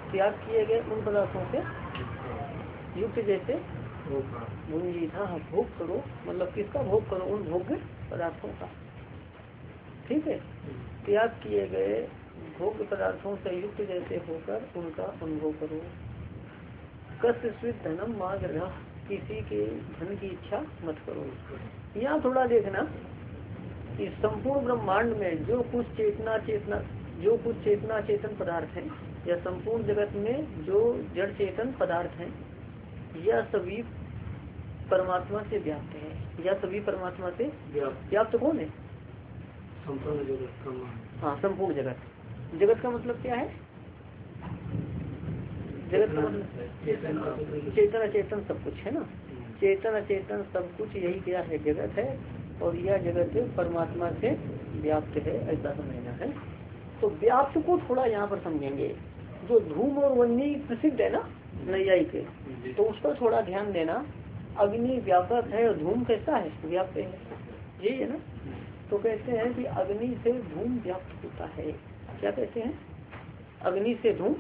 त्याग किए गए उन पदार्थों से युक्त जैसे भुंजी था। भोग करो मतलब किसका भोग करो? उन भोग्य पदार्थों का। ठीक है, त्याग किए गए भोग्य पदार्थों से युक्त जैसे होकर उनका अनुभव करो। कष्ट स्वित धनम माग रहा, किसी के धन की इच्छा मत करो। यहाँ थोड़ा देखना कि संपूर्ण ब्रह्मांड में जो कुछ चेतना चेतन पदार्थ हैं या संपूर्ण जगत में जो जड़ चेतन पदार्थ हैं, यह सभी परमात्मा से व्याप्त है। या सभी परमात्मा से व्याप्त कौन है? संपूर्ण जगत का। हाँ, संपूर्ण जगत। जगत का मतलब क्या है? जगत का मतलब चेतन अचेतन सब कुछ है ना। चेतन अचेतन सब कुछ यही क्या है? जगत है। और यह जगत परमात्मा से व्याप्त है, ऐसा समझना है। तो व्याप्त को थोड़ा यहाँ पर समझेंगे। जो धूम और वन्नी प्रसिद्ध है ना नैयायिक के, तो उस पर थोड़ा ध्यान देना। अग्नि व्यापक है और धूम कैसा है? व्याप्त है, यही है ना। तो कहते हैं कि अग्नि से धूम व्याप्त होता है। क्या कहते हैं? अग्नि से धूम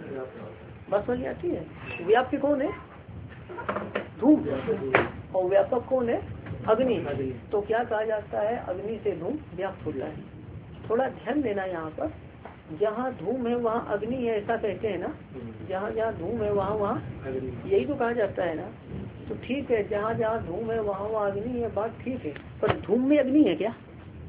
बस हो जाती है। व्याप्त कौन है? धूम। और व्यापक कौन है? अग्नि। तो क्या कहा जाता है? अग्नि से धूम व्याप्त होता है। थोड़ा ध्यान देना यहाँ पर। जहाँ धूम है वहाँ अग्नि है, ऐसा कहते हैं ना। जहाँ जहाँ धूम है वहाँ यही तो कहा जाता है ना। तो ठीक है, जहाँ जहाँ धूम है वहाँ अग्नि है, बात ठीक है। पर धूम में अग्नि है क्या?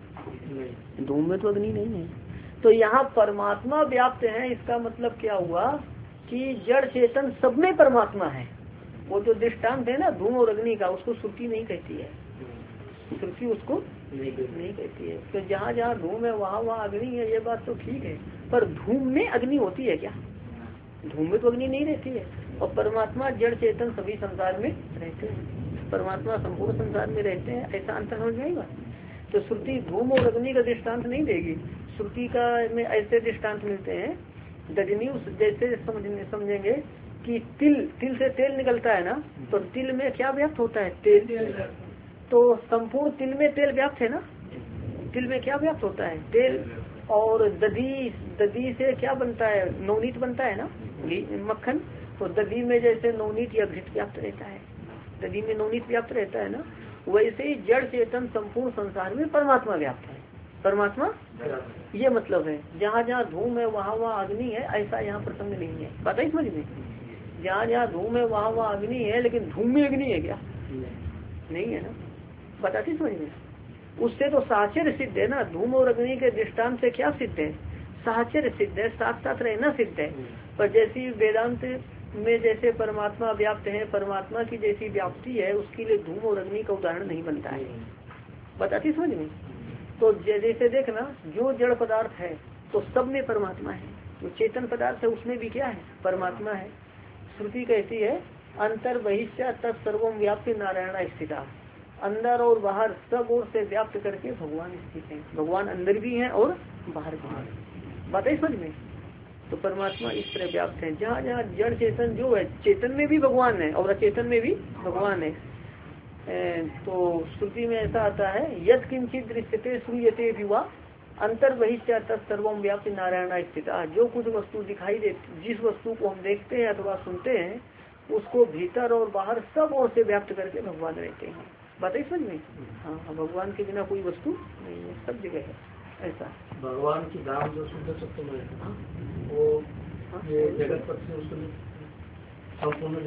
धूम में तो अग्नि नहीं है। तो यहाँ परमात्मा व्याप्त है, इसका मतलब क्या हुआ कि जड़ चेतन सब में परमात्मा है। वो जो दृष्टांत है ना धूम और अग्नि का, उसको श्रुति नहीं कहती है। श्रुति उसको नहीं कहती है। तो जहाँ जहाँ धूम है वहाँ अग्नि है, ये बात तो ठीक है। पर धूम में अग्नि होती है क्या? धूम में तो अग्नि नहीं रहती है। और परमात्मा जड़ चेतन सभी संसार में रहते हैं। परमात्मा संपूर्ण संसार में रहते हैं, ऐसा अंतर हो जाएगा। तो श्रुति धूम और अग्नि का दृष्टांत नहीं देगी। श्रुति का में ऐसे दृष्टांत मिलते हैं। दजनी जैसे समझेंगे कि तिल से तेल निकलता है ना, तो तिल में क्या व्याप्त होता है? तेल। तो संपूर्ण तिल में तेल व्याप्त है ना। तिल में क्या व्याप्त होता है? तेल। और दधी से क्या बनता है? नवनीत बनता है ना, घी मक्खन। तो दधी में जैसे नवनीत या घृत व्याप्त रहता है, दधी में नवनीत व्याप्त रहता है ना, वैसे ही जड़ चेतन संपूर्ण संसार में परमात्मा व्याप्त है। परमात्मा ये मतलब है। जहाँ जहाँ धूम है वहाँ अग्नि है, ऐसा यहाँ प्रसंग नहीं है। पता ही समझ में? जहाँ जहाँ धूम है वहाँ अग्नि है, लेकिन धूम में अग्नि है क्या? नहीं है ना। बताती समझ में? उससे तो साहचर्य सिद्ध है ना। धूम और अग्नि के दृष्टांत से क्या सिद्ध है? साहचर्य सिद्ध है, साथ साथ रहना सिद्ध है। पर जैसी वेदांत में जैसे परमात्मा व्याप्त है, परमात्मा की जैसी व्याप्ति है, उसके लिए धूम और अग्नि का उदाहरण नहीं बनता है। बताती समझ में? तो जैसे देखना, जो जड़ पदार्थ है तो सब में परमात्मा है। जो चेतन पदार्थ है उसमें भी क्या है? परमात्मा है। श्रुति कहती है अंतर बहिष्य तत्सर्वम व्याप्ति नारायण स्थिता। अंदर और बाहर सब ओर से व्याप्त करके भगवान स्थित है। भगवान अंदर भी हैं और बाहर भी हैं। बात है समझ में? तो परमात्मा इस तरह व्याप्त है। जहाँ जहाँ जड़ चेतन जो है, चेतन में भी भगवान है और अचेतन में भी भगवान है। तो श्रुति में ऐसा आता है यद किंचित दृश्यते श्रूयते विवा अंतर बहिष्य तत्सर्वम व्याप्ति नारायण स्थिता। जो कुछ वस्तु दिखाई देती, जिस वस्तु को हम देखते हैं अथवा सुनते हैं, उसको भीतर और बाहर सब ओर से व्याप्त करके भगवान रहते हैं। बात है समझ में? हाँ, भगवान के बिना कोई वस्तु नहीं है, सब जगह है ऐसा। भगवान की धाम जो शुद्ध सत्य में है वो ये जगत पर से उसको संपूर्ण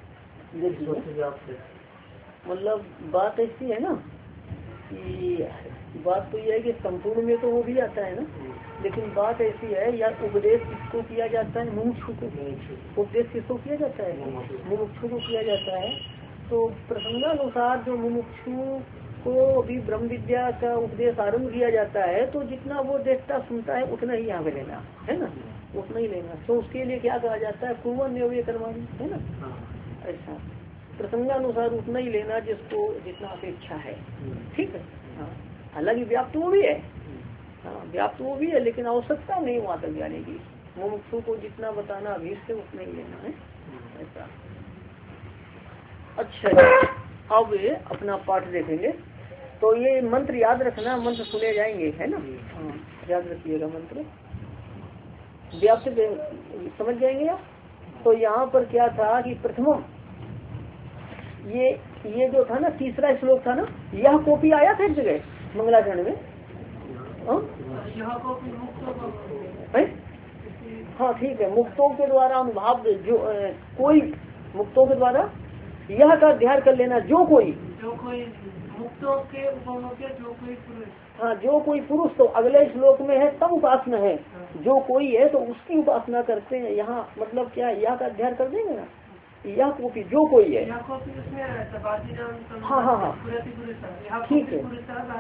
जगत व्याप्त है। मतलब बात ऐसी है ना कि बात तो यह है कि संपूर्ण में तो वो भी आता है ना, लेकिन बात ऐसी है या उपदेश किसको किया जाता है? मुमुक्षु को। उपदेश किसको किया जाता है? मुमुक्षु को किया जाता है। तो प्रसंगानुसार जो मुमुक्षु को अभी ब्रह्म विद्या का उपदेश आरंभ किया जाता है, तो जितना वो देखता सुनता है उतना ही यहाँ पे लेना है ना, उतना ही लेना। तो उसके लिए क्या कहा जाता है? कुर्वन् न्योवे कर्माणि, है ना। ऐसा प्रसंगानुसार उतना ही लेना जिसको जितना अपेक्षा है। ठीक है। हाँ, हालांकि व्याप्त वो भी है। हाँ, व्याप्त वो भी है, लेकिन आवश्यकता नहीं वहाँ तक जाने की। मुमुक्षु को जितना बताना अभीष्ट से उतना ही लेना है ऐसा। अच्छा, अब अपना पाठ देखेंगे। तो ये मंत्र याद रखना, मंत्र सुने जाएंगे, है ना। हाँ, याद रखिएगा मंत्र। व्याप्त समझ जाएंगे आप। तो यहाँ पर क्या था कि प्रथमम ये जो था ना तीसरा श्लोक था ना, यह कॉपी आया था एक जगह मंगलाचरण में। हाँ ठीक है, मुक्तों के द्वारा अनुभाव जो कोई मुक्तों के द्वारा यह का अध्ययन कर लेना जो कोई मुक्तों के जो कोई पुरुष, हाँ जो कोई पुरुष, तो अगले श्लोक में है तब उपासना है, जो कोई है तो उसकी उपासना करते हैं। यहाँ मतलब क्या है, यह का अध्ययन कर देंगे ना, यह कॉपी जो कोई है। हाँ हाँ हाँ ठीक है,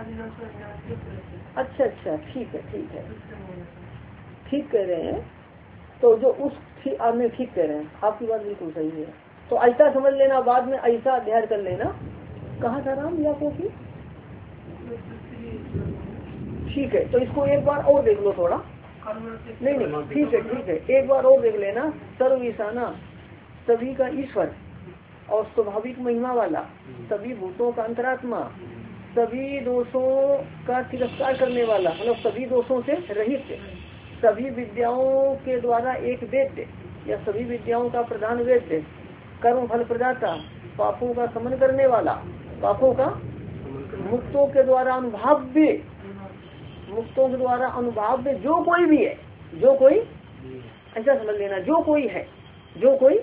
अच्छा अच्छा ठीक है ठीक कह रहे हैं। तो जो उस में ठीक कह रहे हैं, आपकी बात बिल्कुल सही है। तो ऐसा समझ लेना, बाद में ऐसा अध्ययन कर लेना। कहाँ था राम या कॉपी, ठीक है। तो इसको एक बार और देख लो थोड़ा, नहीं ठीक है, एक बार और देख लेना। सर्व ईशाना, सभी का ईश्वर और स्वाभाविक महिमा वाला, सभी भूतों का अंतरात्मा, सभी दोषों का तिरस्कार करने वाला, मतलब सभी दोषों से रहित, सभी विद्याओं के द्वारा एक वेद्य या सभी विद्याओं का प्रधान वेद्य, कर्म फल प्रदाता, पापों का समन करने वाला, पापों का मुक्तों के द्वारा अनुभाव्य, मुक्तों के द्वारा अनुभाव्य जो कोई भी है, जो कोई ऐसा समझ लेना, जो कोई है, जो कोई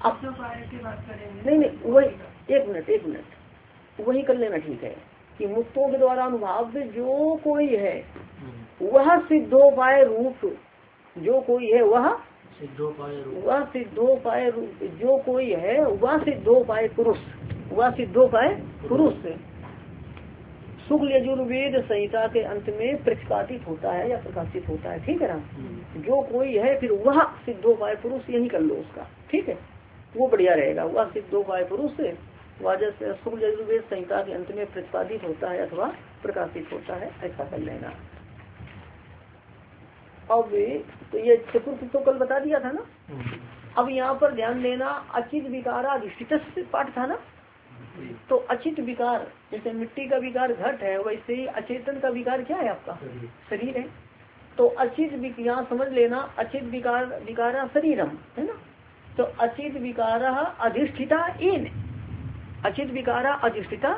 नहीं वही एक मिनट वही कर लेना, ठीक है कि मुक्तों के द्वारा अनुभाव्य जो कोई है वह सिद्धोपाय रूप, जो कोई है वह सिद्धोपाय रूप, जो कोई है वह सिद्धोपाय पुरुष, वह सिद्धोपाय पुरुष शुक्ल यजुर्वेद संहिता के अंत में प्रतिपादित होता है या प्रकाशित होता है, ठीक है ना। जो कोई है फिर वह सिद्धोपाय पुरुष, यही कर लो उसका, ठीक है, वो बढ़िया रहेगा। वह सिद्धोपाय पुरुष वाजस शुक्ल यजुर्वेद संहिता के अंत में प्रतिपादित होता है अथवा प्रकाशित होता है, ऐसा कर लेना। अब तो ये चतुर्थ तो कल बता दिया था ना। अब यहाँ पर ध्यान देना, अचित विकाराधिष्ठित पाठ था ना। तो अचित विकार, जैसे मिट्टी का विकार घट है, वैसे ही अचेतन का विकार क्या है आपका शरीर है। तो अचित यहाँ समझ लेना, अचित विकारा शरीरम है ना। तो अचित विकारा अधिष्ठिता इन, अचित विकारा अधिष्ठिता,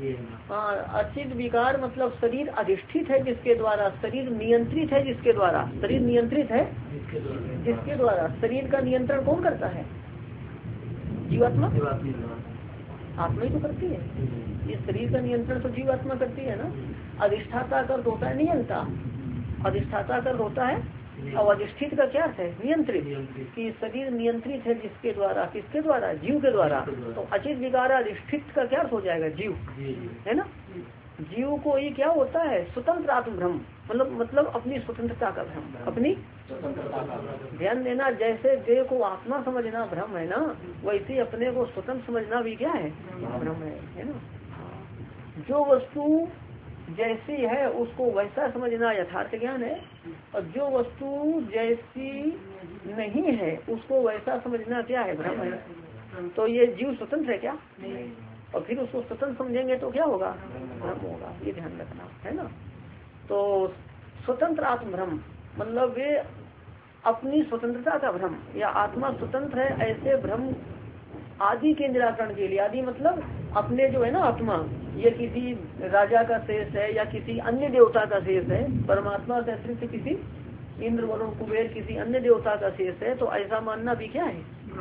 अचित विकार मतलब शरीर अधिष्ठित है जिसके द्वारा, शरीर नियंत्रित है जिसके द्वारा, शरीर नियंत्रित है जिसके द्वारा। शरीर का नियंत्रण कौन करता है, जीवात्मा, आत्मा ही तो करती है। ये शरीर का नियंत्रण तो जीवात्मा करती है ना। अधिष्ठाता का अर्थ होता है नियंता, अधिष्ठाता का अर्थ होता है, और अधिष्ठित का क्या अर्थ है, नियंत्रित, कि शरीर नियंत्रित है जिसके द्वारा, किसके द्वारा, जीव के द्वारा। तो अचित विकार अधिष्ठित का क्या अर्थ हो जाएगा, जीव है ना। जीव को ये क्या होता है, स्वतंत्र आत्म भ्रम, मतलब अपनी स्वतंत्रता का भ्रम, अपनी ध्यान देना। जैसे देह को आत्मा समझना भ्रम है ना, वैसे अपने को स्वतंत्र समझना भी क्या है, भ्रम है ना। जो वस्तु जैसी है उसको वैसा समझना यथार्थ ज्ञान है, और जो वस्तु जैसी नहीं है उसको वैसा समझना क्या है, भ्रम है। तो ये जीव स्वतंत्र है क्या, और फिर उसको स्वतंत्र समझेंगे तो क्या होगा, भ्रम होगा, ये ध्यान रखना है ना। तो स्वतंत्र आत्म भ्रम मतलब वे अपनी स्वतंत्रता का भ्रम, या आत्मा स्वतंत्र है ऐसे भ्रम आदि के निराकरण के लिए। आदि मतलब अपने जो है ना आत्मा, ये किसी राजा का शेष है या किसी अन्य देवता का शेष है, परमात्मा से अतिरिक्त किसी इंद्र वरुण कुबेर किसी अन्य देवता का शेष है, तो ऐसा मानना भी क्या है,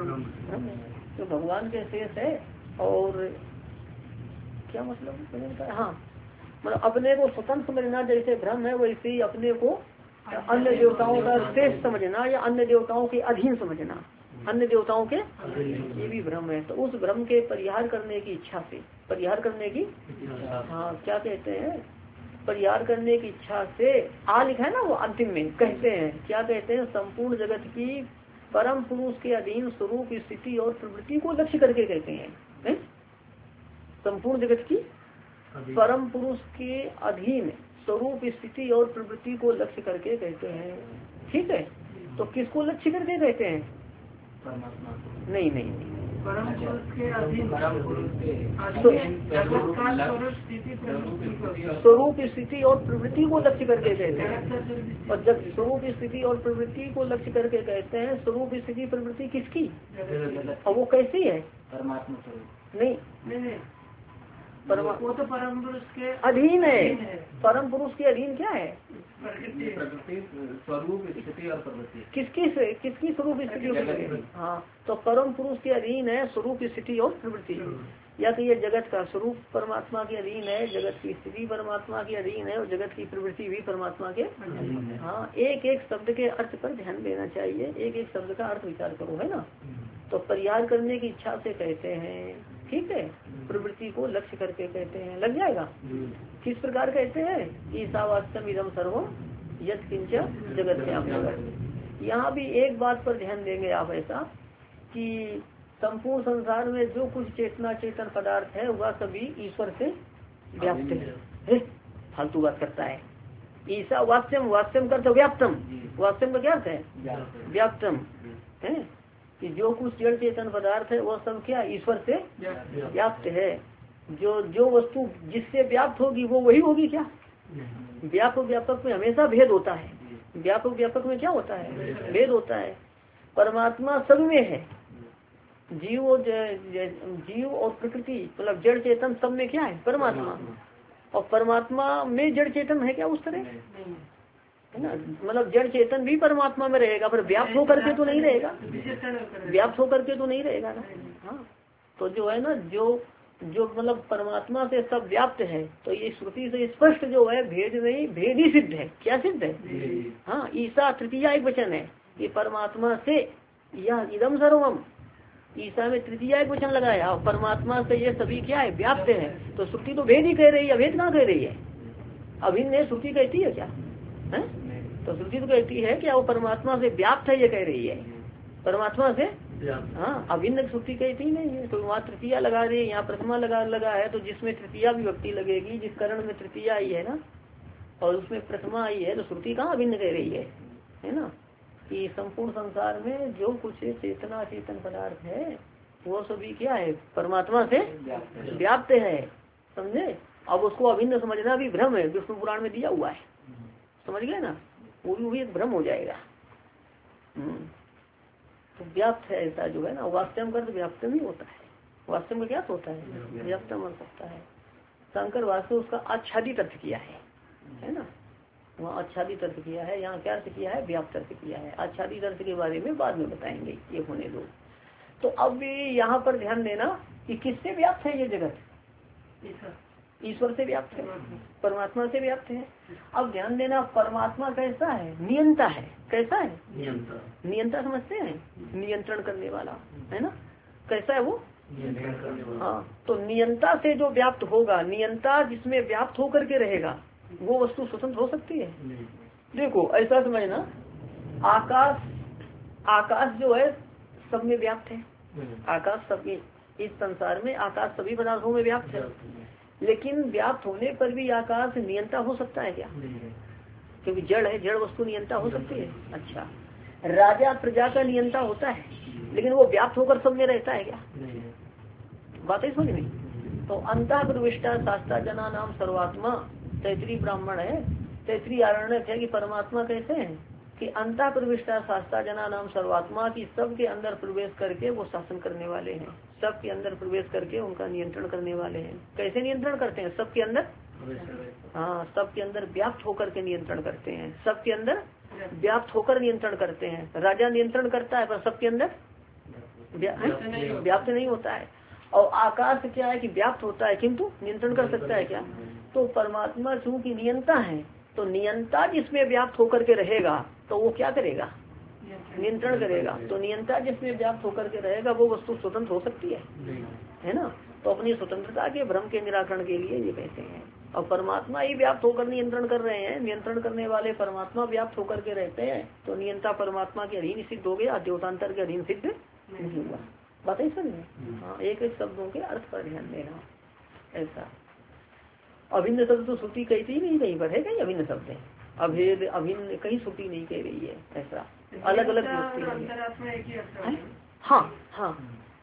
तो भगवान के शेष है। और क्या मतलब, हाँ मतलब अपने को स्वतंत्र समझना जैसे भ्रम है, वैसे ही अपने को अन्य देवताओं का शेष समझना या अन्य देवताओं के अधीन समझना, अन्य देवताओं के, ये भी भ्रम है। तो उस भ्रम के परिहार करने की इच्छा से, परिहार करने की, हाँ क्या कहते हैं, परिहार करने की इच्छा से आ लिखा है ना वो अंतिम में, कहते हैं क्या कहते हैं, संपूर्ण जगत की परम पुरुष के अधीन स्वरूप स्थिति और प्रवृत्ति को लक्ष्य करके कहते हैं। संपूर्ण जगत की परम पुरुष के अधीन स्वरूप स्थिति और प्रवृत्ति को लक्ष्य करके कहते हैं, ठीक है। तो किसको लक्ष्य करके कहते हैं, नहीं परम पुरुष के अधीन स्वरूप स्थिति और प्रवृत्ति को लक्ष्य करके कहते हैं। और जब स्वरूप स्थिति और प्रवृत्ति को लक्ष्य करके कहते हैं, स्वरूप स्थिति प्रवृत्ति किसकी, और वो कैसी है? परमात्मा स्वरूप नहीं, वो तो परम पुरुष के अधीन है। परम पुरुष के अधीन क्या है? प्रकृति, स्वरूप स्थिति और प्रवृत्ति। किसकी स्वरूप स्थिति और प्रवृत्ति? हाँ, तो परम पुरुष के अधीन है स्वरूप स्थिति और प्रवृत्ति। या तो ये जगत का स्वरूप परमात्मा के अधीन है, जगत की स्थिति परमात्मा के अधीन है, और जगत की प्रवृत्ति भी परमात्मा के अधीन है। हाँ, एक एक शब्द के अर्थ पर ध्यान देना चाहिए, एक एक शब्द का अर्थ विचार करो, है ना। तो परिहार करने की इच्छा से कहते हैं, ठीक है। प्रवृत्ति को लक्ष्य करके कहते हैं, लग जाएगा। किस प्रकार कहते हैं? ईसावास्यम इदम सर्वम यत् किंच जगत्याम जगत। यहाँ भी एक बात पर ध्यान देंगे आप, ऐसा कि संपूर्ण संसार में जो कुछ चेतना चेतन पदार्थ है वह सभी ईश्वर से व्याप्त है। फालतू बात करता है। ईसा वास्यम, वास्यम कर तो व्याप्तम, वास्यम का क्या अर्थ है? व्याप्तम है कि जो कुछ जड़ चेतन पदार्थ है वह सब क्या ईश्वर से व्याप्त है। जो वस्तु जिससे व्याप्त होगी वो वही होगी क्या? व्यापक व्यापक में हमेशा भेद होता है। व्यापक व्यापक में क्या होता है? भेद होता है। परमात्मा सब में है, जीव और प्रकृति मतलब जड़ चेतन सब में क्या है? परमात्मा। और परमात्मा में जड़ चेतन है क्या उस तरह? है ना, मतलब जड़ चेतन भी परमात्मा में रहेगा, पर व्याप्त होकर के तो नहीं रहेगा, व्याप्त होकर के तो नहीं रहेगा ना। हाँ, तो जो है ना, जो मतलब परमात्मा से सब व्याप्त है, तो ये श्रुति से स्पष्ट जो है भेद नहीं, भेद ही सिद्ध है। क्या सिद्ध है? हाँ, ईसा तृतीया एक वचन है कि परमात्मा से यह इदम सर्वम, ईसा में तृतीया एक वचन लगाया, और परमात्मा से ये सभी क्या है? व्याप्त है। तो श्रुति तो भेद ही कह रही है, भेद कहाँ कह रही है? अभिन्न श्रुति कहती है क्या है? तो श्रुति तो कहती है कि वो परमात्मा से व्याप्त है, ये कह रही है परमात्मा से। हाँ, अभिन्न श्रुति कहती नहीं है। तो वहाँ तृतीया लगा रही है, यहाँ प्रथमा लगा है, तो जिसमें तृतीया विभक्ति लगेगी, जिस करण में तृतीया आई है ना और उसमें प्रथमा आई है, तो श्रुति कहाँ अभिन्न कह रही है ना, कि संपूर्ण संसार में जो कुछ चेतना चेतन पदार्थ है वो सभी क्या है? परमात्मा से व्याप्त है, समझे। अब उसको अभिन्न समझना भी भ्रम है, विष्णु पुराण में दिया हुआ है, समझ गए ना, वो भी एक भ्रम हो जाएगा। तो व्याप्त है ऐसा जो है ना, वास्तव का तो व्याप्तम ही होता है। वास्तव में क्या होता है? व्याप्तम अर्थ होता है। शंकर वास्तव उसका आच्छादित अर्थ किया है ना, वहाँ आच्छादित अर्थ किया है, यहाँ क्या अर्थ किया है? व्याप्त अर्थ किया है। आच्छादित अर्थ के बारे में बाद में बताएंगे, ये होने दो। तो अब भी यहाँ पर ध्यान देना कि किससे व्याप्त है ये जगत? ईश्वर से व्याप्त है, परमात्मा से व्याप्त है। अब ध्यान देना, परमात्मा कैसा है? नियंता है। कैसा है? नियंता समझते हैं? नियंत्रण करने वाला है ना, कैसा है वो? हाँ, तो नियंता से जो व्याप्त होगा, नियंता जिसमें व्याप्त होकर के रहेगा, वो वस्तु स्वतंत्र हो सकती है? देखो ऐसा समझना, आकाश जो है सब में व्याप्त है। आकाश सब, इस संसार में आकाश सभी पदार्थों में व्याप्त है, लेकिन व्याप्त होने पर भी आकाश नियंता हो सकता है क्या? क्योंकि जड़ है, जड़ वस्तु नियंता हो सकती है। अच्छा, राजा प्रजा का नियंता होता है, लेकिन वो व्याप्त होकर सब में रहता है क्या? बात है समझ में। तो अंतः प्रविष्टा शास्त्रा जना नाम सर्वात्मा, तैतरी ब्राह्मण है, तैतरी आरण्यक है कि परमात्मा कैसे हैं कि अंतः प्रविष्टा शास्त्रा जना नाम सर्वात्मा, की सबके अंदर प्रवेश करके वो शासन करने वाले हैं, सबके अंदर प्रवेश करके उनका नियंत्रण करने वाले हैं। कैसे नियंत्रण करते हैं? सबके अंदर, हाँ, सबके अंदर व्याप्त होकर के नियंत्रण करते हैं, सबके अंदर व्याप्त होकर नियंत्रण करते हैं। राजा नियंत्रण करता है पर सबके अंदर व्याप्त नहीं होता है। और आकाश क्या है कि व्याप्त होता है किंतु नियंत्रण कर सकता है क्या? तो परमात्मा चूंकि नियंता है, तो नियंता जिसमें व्याप्त होकर के रहेगा तो वो क्या करेगा? नियंत्रण करेगा। तो नियंता जिसमें व्याप्त होकर के रहेगा वो वस्तु स्वतंत्र हो सकती है ना। तो अपनी स्वतंत्रता के भ्रम के निराकरण के लिए ये कहते हैं। और परमात्मा ही व्याप्त होकर नियंत्रण कर रहे हैं, नियंत्रण करने वाले परमात्मा व्याप्त होकर के रहते हैं, तो नियंता परमात्मा के अधीन सिद्ध हो गया, देवतांतर के अधीन सिद्ध नहीं हुआ। बात है समझ। हाँ, एक एक शब्दों के अर्थ पर ध्यान देना। ऐसा अभिन्न शब्द तो श्रुति कहती ही नहीं, कहीं पर है कहीं अभिन्न शब्द है, अभेद अभिन्न कहीं श्रुति नहीं कह रही है। ऐसा अलग अलग अंतरात्मा एक ही अर्थ है। हाँ हाँ,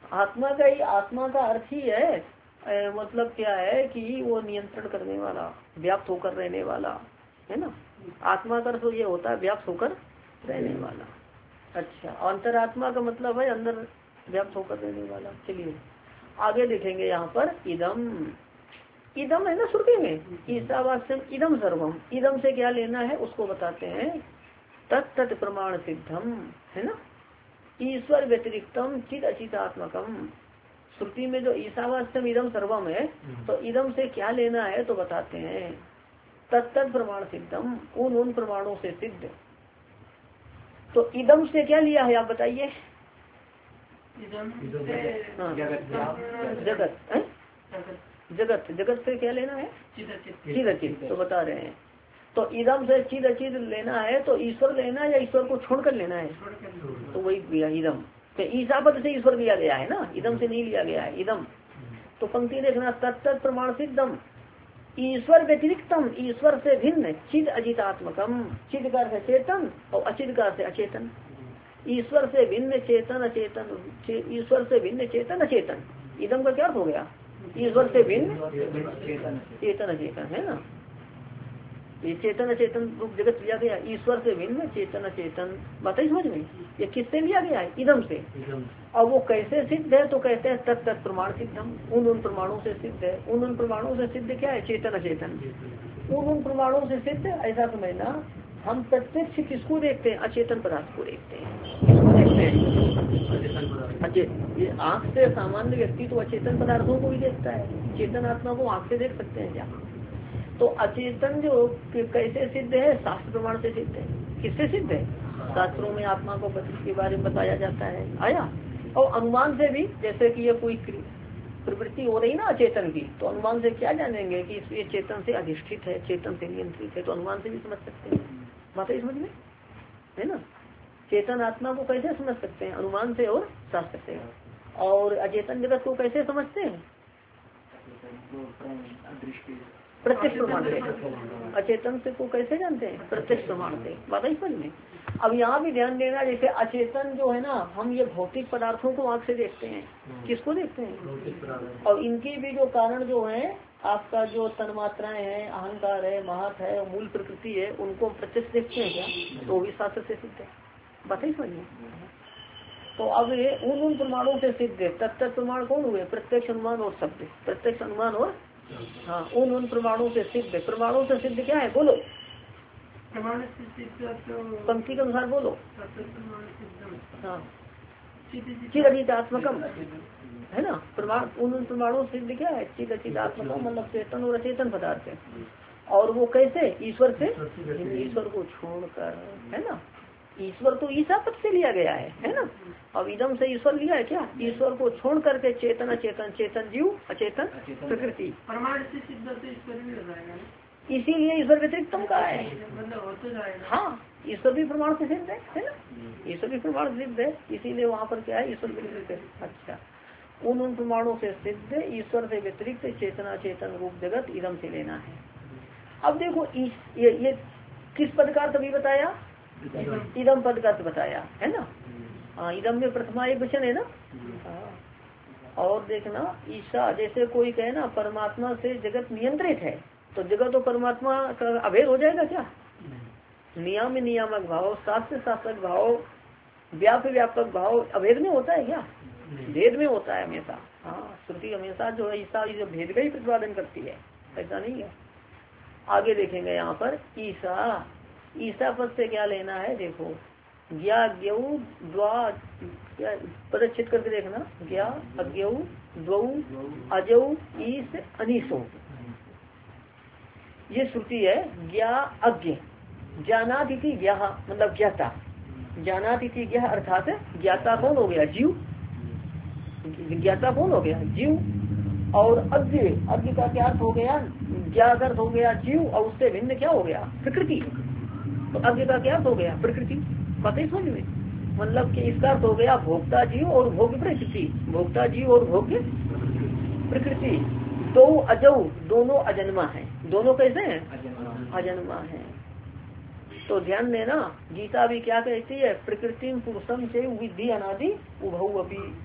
आत्मा का अर्थ ही है मतलब क्या है कि वो नियंत्रण करने वाला, व्याप्त होकर रहने वाला है ना। आत्मा का अर्थ ये होता है व्याप्त होकर रहने वाला। अच्छा, अंतरात्मा का मतलब है अंदर व्याप्त होकर रहने वाला। चलिए आगे देखेंगे यहाँ पर इदम। इदम है ना श्रुति में, ईशावास्यम इदम सर्वम। इदम से क्या लेना है उसको बताते हैं। तत्त प्रमाण सिद्धम है ना, ईश्वर व्यतिरिक्तम चिद अचितात्मकम। श्रुति में जो ईशावास्यम इदम सर्वम है, तो इदम से क्या लेना है तो बताते हैं तत्त प्रमाण सिद्धम, उन प्रमाणों से सिद्ध। तो इदम से क्या लिया है आप बताइए। जगत है, जगत जगत से क्या लेना है चिद अचित। तो बता रहे हैं तो इदम से चिद अचित लेना है तो ईश्वर लेना है या ईश्वर को छोड़कर लेना है। तो वही दिया इदम, तो ईशा पद से ईश्वर लिया गया है ना, इदम से नहीं लिया गया है इदम। तो पंक्ति देखना तत्त प्रमाण सिद्धम ईश्वर व्यतिरिक्तम, ईश्वर से भिन्न चिद अजितात्मकम। चिद का अर्थ चेतन और अचिद का अर्थ अचेतन। ईश्वर से भिन्न चेतन अचेतन, ईश्वर से भिन्न चेतन अचेतन। इदम का क्या अर्थ हो गया, ईश्वर से भिन्न चेतन अचेतन है ना। ये चेतन अचेतन रूप जगत लिया गया, ईश्वर से भिन्न चेतन अचेतन। बताइए समझ में, ये किससे लिया गया है इदम से। और वो कैसे सिद्ध है तो कहते हैं तत्त प्रमाण सिद्धम, उन प्रमाणों से सिद्ध है। उन प्रमाणों से सिद्ध क्या है, चेतन अचेतन। उन प्रमाणों से सिद्ध ऐसा समझना, हम प्रत्यक्ष किसको देखते हैं, अचेतन पदार्थ को देखते हैं। किसको देखते हैं, ये आँख से सामान्य व्यक्ति तो अचेतन पदार्थों को भी देखता है, चेतन आत्मा को आँख से देख सकते हैं क्या। तो अचेतन जो कैसे सिद्ध है, शास्त्र प्रमाण से सिद्ध है। किससे सिद्ध है, शास्त्रों में आत्मा को के बारे में बताया जाता है, आया। और अनुमान से भी, जैसे कि ये कोई प्रवृत्ति हो रही ना अचेतन की, तो अनुमान से क्या जानेंगे कि ये चेतन से अधिष्ठित है, चेतन से नियंत्रित है, तो अनुमान से भी समझ सकते हैं। बात है समझ में है ना। चेतन आत्मा को कैसे समझ सकते हैं, अनुमान से और शास्त्र से। और अचेतन जगत को कैसे समझते हैं, प्रत्यक्ष प्रमाण से। अचेतन से को कैसे जानते हैं, प्रत्यक्ष प्रमाण से। बात है समझ में। अब यहाँ भी ध्यान देना, जैसे अचेतन जो है ना, हम ये भौतिक पदार्थों को आँख से देखते हैं, किसको देखते हैं। और इनके भी जो कारण जो है, आपका जो तन्मात्राएं हैं, अहंकार है, महत है, मूल प्रकृति है, उनको प्रत्यक्ष देखते हैं क्या, तो भी शास्त्र से सिद्ध है। बात है समझ में। तो अब ये उन प्रमाणों से सिद्ध है। तत्त प्रमाण कौन हुए, प्रत्यक्ष अनुमान और शब्द, प्रत्यक्ष अनुमान और हाँ, उन प्रमाणों से सिद्ध। प्रमाणों से सिद्ध क्या है, बोलो प्रमाण से सिद्ध, पंक्ति के अनुसार बोलो। हाँ, चिदात्मकम है ना प्रमाण। उन प्रमाणों से सिद्ध क्या है, चिदात्मकम मतलब चेतन और अचेतन पदार्थ है। और वो कैसे, ईश्वर से, ईश्वर को छोड़कर है ना। ईश्वर तो ईसा पद से लिया गया है ना। अब इदम से ईश्वर लिया है क्या, ईश्वर को छोड़ करके चेतन अचेतन, चेतन जीव अचेतन प्रकृति। प्रमाण से सिद्ध तो ईश्वर भी हो जाएगा, इसीलिए ईश्वर व्यतिरिक्तम का है। मतलब हो तो जाएगा। हाँ, ईश्वर भी प्रमाण से सिद्ध है ना, ईश्वर भी प्रमाण सिद्ध है, इसीलिए वहाँ पर क्या है, ईश्वर व्यतिरिक्त है। अच्छा, उन प्रमाणों से सिद्ध ईश्वर से व्यतिरिक्त चेतना चेतन रूप जगत इदम से लेना है। अब देखो ये किस पद का अर्थ अभी बताया, इदम पद का अर्थ बताया है ना। हाँ, इदम में प्रथमा एक वचन है ना। हाँ, और देखना ईशा, जैसे कोई कहे ना परमात्मा से जगत नियंत्रित है, तो जगत तो परमात्मा का अभेद हो जाएगा क्या। नियम नियामक भाव, शास्त्र शास्त्रक भाव, व्यापक भाव अभेद में होता है क्या, भेद में होता है हमेशा। हाँ, श्रुति हमेशा जो है ईशा जो भेद का ही प्रतिपादन करती है, ऐसा नहीं है। आगे देखेंगे यहाँ पर ईशा, ईसा पद से क्या लेना है, देखो ज्ञा ज्ञ द्वा, पदच्छेद करके देखना, ज्ञा अज्ञ द्वौ अजौ ईस अनीसो। ये श्रुति है ज्ञा अज्ञ, ज्ञानादिति ज्ञा मतलब ज्ञाता, ज्ञानादिति ज्ञा अर्थात ज्ञाता कौन हो गया, जीव। ज्ञाता कौन हो गया, जीव। और अज्ञ, अज्ञ का क्या अर्थ हो गया, ज्ञात अर्थ हो गया जीव, और उससे भिन्न क्या हो गया, प्रकृति। तो अज्ञ का क्या अर्थ हो गया, प्रकृति। पता ही समझ में, मतलब कि इसका अर्थ हो गया भोक्ता जीव और भोग्य प्रकृति, भोक्ता जीव और भोग्य प्रकृति। दो अजौ, दोनों अजन्मा है। दोनों कैसे हैं, अजन्मा है। तो ध्यान देना, गीता भी क्या कहती है, प्रकृति पुरुषम से विधि अनादि उभौ अपि।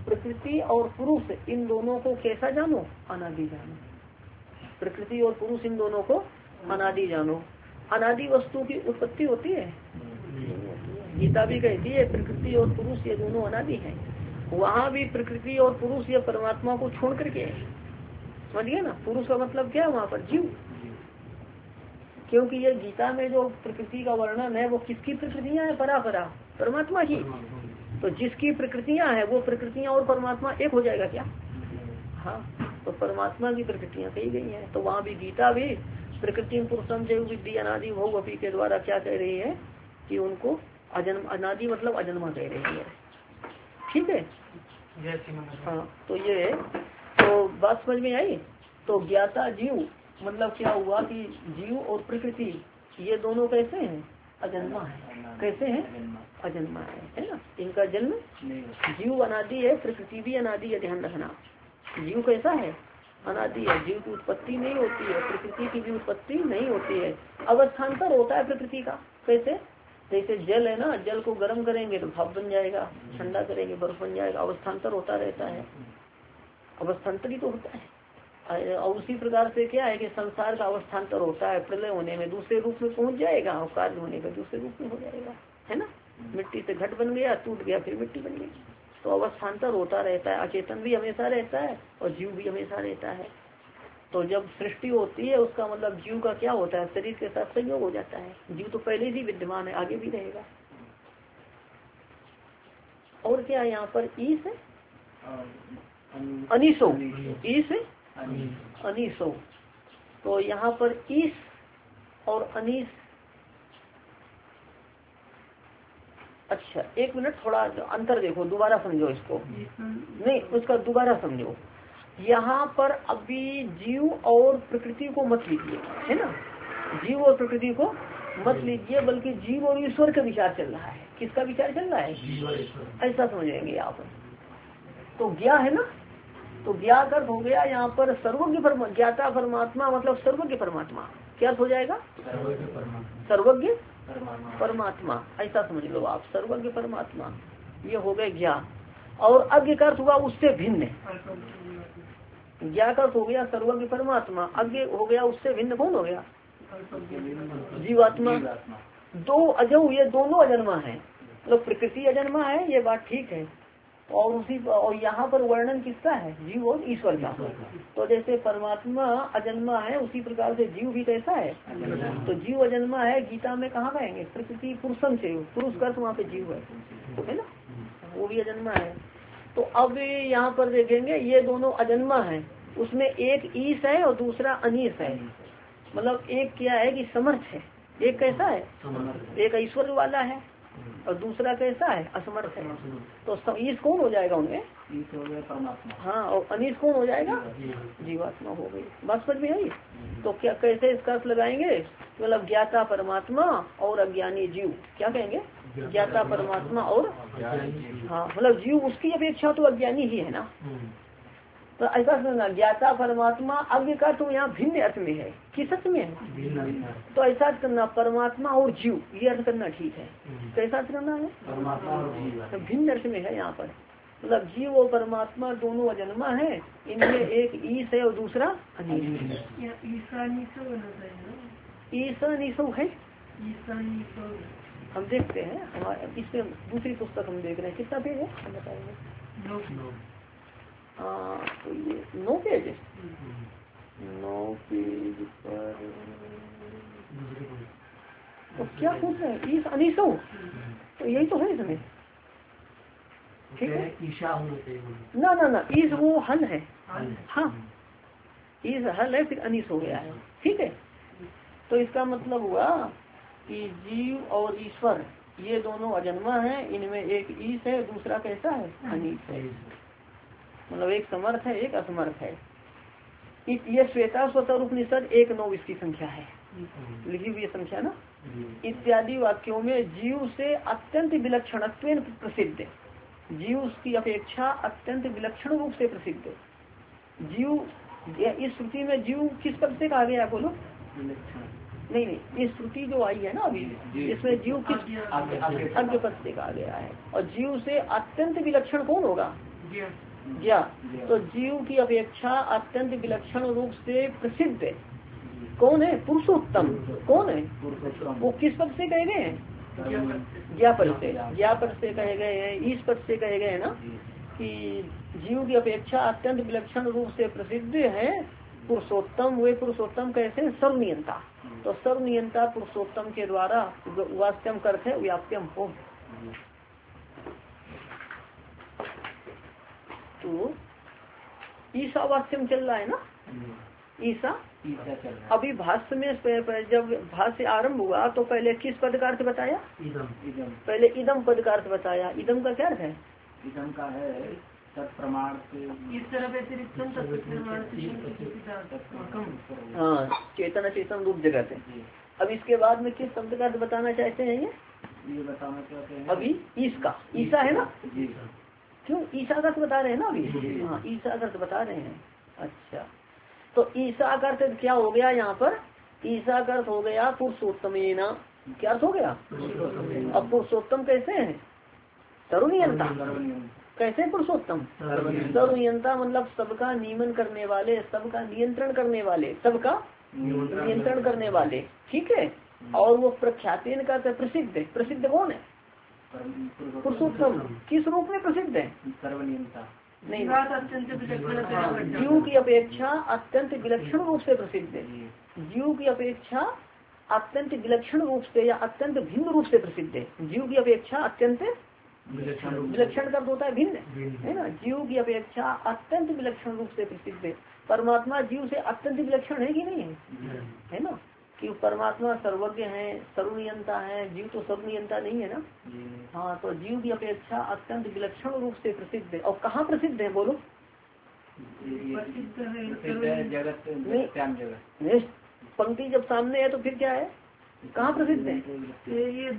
प्रकृति और पुरुष इन दोनों को कैसा जानो? अनादि जानो। प्रकृति और पुरुष इन दोनों को अनादि जानो। अनादि वस्तु की उत्पत्ति होती है? गीता भी कहती है प्रकृति और पुरुष ये दोनों अनादि हैं। वहाँ भी प्रकृति और पुरुष ये परमात्मा को छोड़ करके, समझिए ना, पुरुष का मतलब क्या है वहाँ पर? जीव। क्योंकि ये गीता में जो प्रकृति का वर्णन है वो किसकी प्रकृतियां है? परापरा परमात्मा की। तो जिसकी प्रकृतियां हैं वो प्रकृतियां और परमात्मा एक हो जाएगा क्या? हाँ, तो परमात्मा की प्रकृतियां कही गई हैं। तो वहाँ भी गीता भी प्रकृति पुरुषम देव विद्धि अनादि भोगवती के द्वारा क्या कह रही है कि उनको अजन्म, अनादि मतलब अजन्मा कह रही है। ठीक है। हाँ, तो ये तो बात समझ में आई। तो ज्ञाता जीव मतलब क्या हुआ कि जीव और प्रकृति ये दोनों कैसे हैं? अजन्मा है। कैसे हैं? अजन्मा है ना। इनका जन्म, जीव अनादि है, प्रकृति भी अनादि है, ध्यान रखना। जीव कैसा है? अनादि है। जीव की उत्पत्ति नहीं होती है, प्रकृति की भी उत्पत्ति नहीं होती है। अवस्थान्तर होता है प्रकृति का। कैसे? जैसे जल है ना, जल को गर्म करेंगे तो भाप बन जाएगा, ठंडा करेंगे बर्फ बन जाएगा। अवस्थान्तर होता रहता है, अवस्थान्तर ही तो होता है। और उसी प्रकार से क्या है कि संसार का अवस्थान्तर होता है, प्रलय होने में दूसरे रूप में पहुंच जाएगा और कार्य होने में दूसरे रूप में हो जाएगा, है ना। मिट्टी से घट बन गया, टूट गया, फिर मिट्टी बन गई। तो अवस्थान्तर होता रहता है। अचेतन भी हमेशा रहता है और जीव भी हमेशा रहता है। तो जब सृष्टि होती है उसका मतलब जीव का क्या होता है? शरीर के साथ संयोग हो जाता है। जीव तो पहले ही विद्यमान है, आगे भी रहेगा। और क्या यहाँ पर ईस है? अनीसो, ईस है अनीसो। तो यहाँ पर ईस और अनीस, अच्छा एक मिनट, थोड़ा अंतर देखो, दोबारा समझो इसको। नहीं, उसका दोबारा समझो। यहाँ पर अभी जीव और प्रकृति को मत लीजिए, है ना। जीव और प्रकृति को मत लीजिए, बल्कि जीव और ईश्वर का विचार चल रहा है। किसका विचार चल रहा है? ऐसा समझेंगे आप। तो ज्ञा है ना, तो ज्ञात अर्थ हो गया यहाँ पर सर्वज्ञ ज्ञाता परमात्मा, मतलब सर्वज्ञ परमात्मा। क्या अर्थ हो जाएगा? सर्वज्ञ परमात्मा, ऐसा समझ लो आप। सर्वज्ञ परमात्मा ये हो गए ज्ञा। और अज्ञ का अर्थ हुआ उससे भिन्न। ज्ञा का अर्थ हो गया सर्वज्ञ परमात्मा, अज्ञ हो गया उससे भिन्न। कौन हो गया? जीवात्मा। दो अजो, ये दोनों अजन्मा है। मतलब प्रकृति अजन्मा है, ये बात ठीक है। और उसी और यहाँ पर वर्णन किसका है? जीव और ईश्वर का। तो जैसे परमात्मा अजन्मा है उसी प्रकार से जीव भी कैसा है? तो जीव अजन्मा है। गीता में कहाँ पाएंगे? प्रकृति पुरुषम से, पुरुष का वहाँ पे जीव है ना, वो भी अजन्मा है। तो अब यहाँ पर देखेंगे ये दोनों अजन्मा है। उसमें एक ईश है और दूसरा अनीश है। मतलब एक क्या है कि समर्थ है, एक कैसा है? एक ऐश्वर्य वाला है और दूसरा कैसा है? असमर्थ है। तो ईश कौन हो जाएगा उनमें? हाँ, और अनीश कौन हो जाएगा? जीवात्मा हो गई। बात समझ में आई। तो क्या कैसे इसका अर्थ लगाएंगे? मतलब ज्ञाता परमात्मा और अज्ञानी जीव। क्या कहेंगे? ज्ञाता परमात्मा और, हाँ मतलब जीव उसकी अपेक्षा तो अज्ञानी ही है ना। तो ऐसा समझना, ज्ञाता परमात्मा अज्ञ का तो यहाँ भिन्न अर्थ में है। किस अर्थ में है? तो ऐसा करना, परमात्मा और जीव, ये अर्थ करना ठीक है। कैसा अर्थ करना है? तो भिन्न अर्थ में है यहाँ पर। मतलब जीव और परमात्मा दोनों अजन्मा है। इनमें एक ईश है और दूसरा अनीश है। ईसा निशो है, हम देखते हैं हमारे इसमें दूसरी पुस्तक हम देख रहे हैं। कितना पेज है हम बताएंगे? तो ये 9 पेज, 9 पेज पर तो क्या पूछ रहे हैं? ईश अनीसो, तो यही तो है इसमें। ठीक है, ना ना ना, ईश वो हल है। हाँ, ईश हल है, फिर अनीस हो गया है। ठीक है, तो इसका मतलब हुआ कि जीव और ईश्वर ये दोनों अजन्मा हैं। इनमें एक ईश है, दूसरा कैसा है? अनीस है। मतलब एक समर्थ है, एक असमर्थ है। ये श्वेता स्वतर उपनिषद 1:9 इसकी संख्या है, लिखी हुई संख्या ना। इत्यादि वाक्यों में जीव से अत्यंत विलक्षणत्व प्रसिद्ध, जीव की अपेक्षा अत्यंत विलक्षण रूप से प्रसिद्ध। जीव, इस श्रुति में जीव किस पद से कहा गया? बोलो। नहीं, इस श्रुति जो आई है ना अभी, इसमें जीव किस? अज्ञ पद से कहा गया है। और जीव से अत्यंत विलक्षण कौन होगा? ज्ञा। तो जीव की अपेक्षा अत्यंत विलक्षण रूप से प्रसिद्ध कौन है? पुरुषोत्तम। कौन है वो? किस पद से कहे गए हैं? ज्ञा पद से। ज्ञा पद से कहे गए हैं, इस पद से कहे गए हैं ना कि जीव की अपेक्षा अत्यंत विलक्षण रूप से प्रसिद्ध है पुरुषोत्तम। वे पुरुषोत्तम कैसे हैं? सर्वनियंता। तो सर्वनियंता पुरुषोत्तम के द्वारा वास्तव करते हैं व्याप्यम हो। तो ईसा वास्तव चल रहा है ना, ईसा अभी भाष्य में जब भाष्य आरंभ हुआ तो पहले किस पद का अर्थ बताया? पहले इदम पद का अर्थ बताया। इदम का क्या अर्थ है? इदम का है प्रमाण से इस तरह हाँ, चेतन चेतन रूप जगत है। अब इसके बाद में किस शब्द का अर्थ बताना चाहते हैं? ये बताना चाहते हैं अभी इसका। ईसा है ना? क्यों ईसा का अर्थ बता रहे हैं ना अभी? हाँ, ईसा का अर्थ बता रहे हैं। अच्छा, तो ईसा का अर्थ क्या हो गया यहाँ पर? ईसा का अर्थ हो गया पुरुषोत्तमेना। क्या अर्थ हो गया? अब पुरुषोत्तम कैसे है? सर्वनियंता। कैसे पुरुषोत्तम? सर्वनियंता मतलब सबका नियमन करने वाले, सबका नियंत्रण करने वाले, सबका नियंत्रण करने वाले। ठीक है। और वो प्रख्यातिन का प्रसिद्ध। प्रसिद्ध कौन है? पुरुषोत्तम। किस रूप में प्रसिद्ध है? सर्वनियंता नहीं, जीव की अपेक्षा अत्यंत विलक्षण रूप से प्रसिद्ध है। जीव की अपेक्षा अत्यंत विलक्षण रूप से या अत्यंत भिन्न रूप से प्रसिद्ध है। जीव की अपेक्षा अत्यंत विलक्षण का होता है भिन्न, है ना। जीव की अपेक्षा अत्यंत विलक्षण रूप से प्रसिद्ध है। परमात्मा जीव से अत्यंत विलक्षण है कि नहीं है? है ना, कि परमात्मा सर्वज्ञ है, सर्वनियंता है, जीव तो सर्वनियंता नहीं है ना। हाँ, तो जीव की अपेक्षा अत्यंत विलक्षण रूप से प्रसिद्ध है। और कहाँ प्रसिद्ध है बोलो? नहीं, पंक्ति जब सामने है तो फिर क्या है? कहाँ प्रसिद्ध है? ये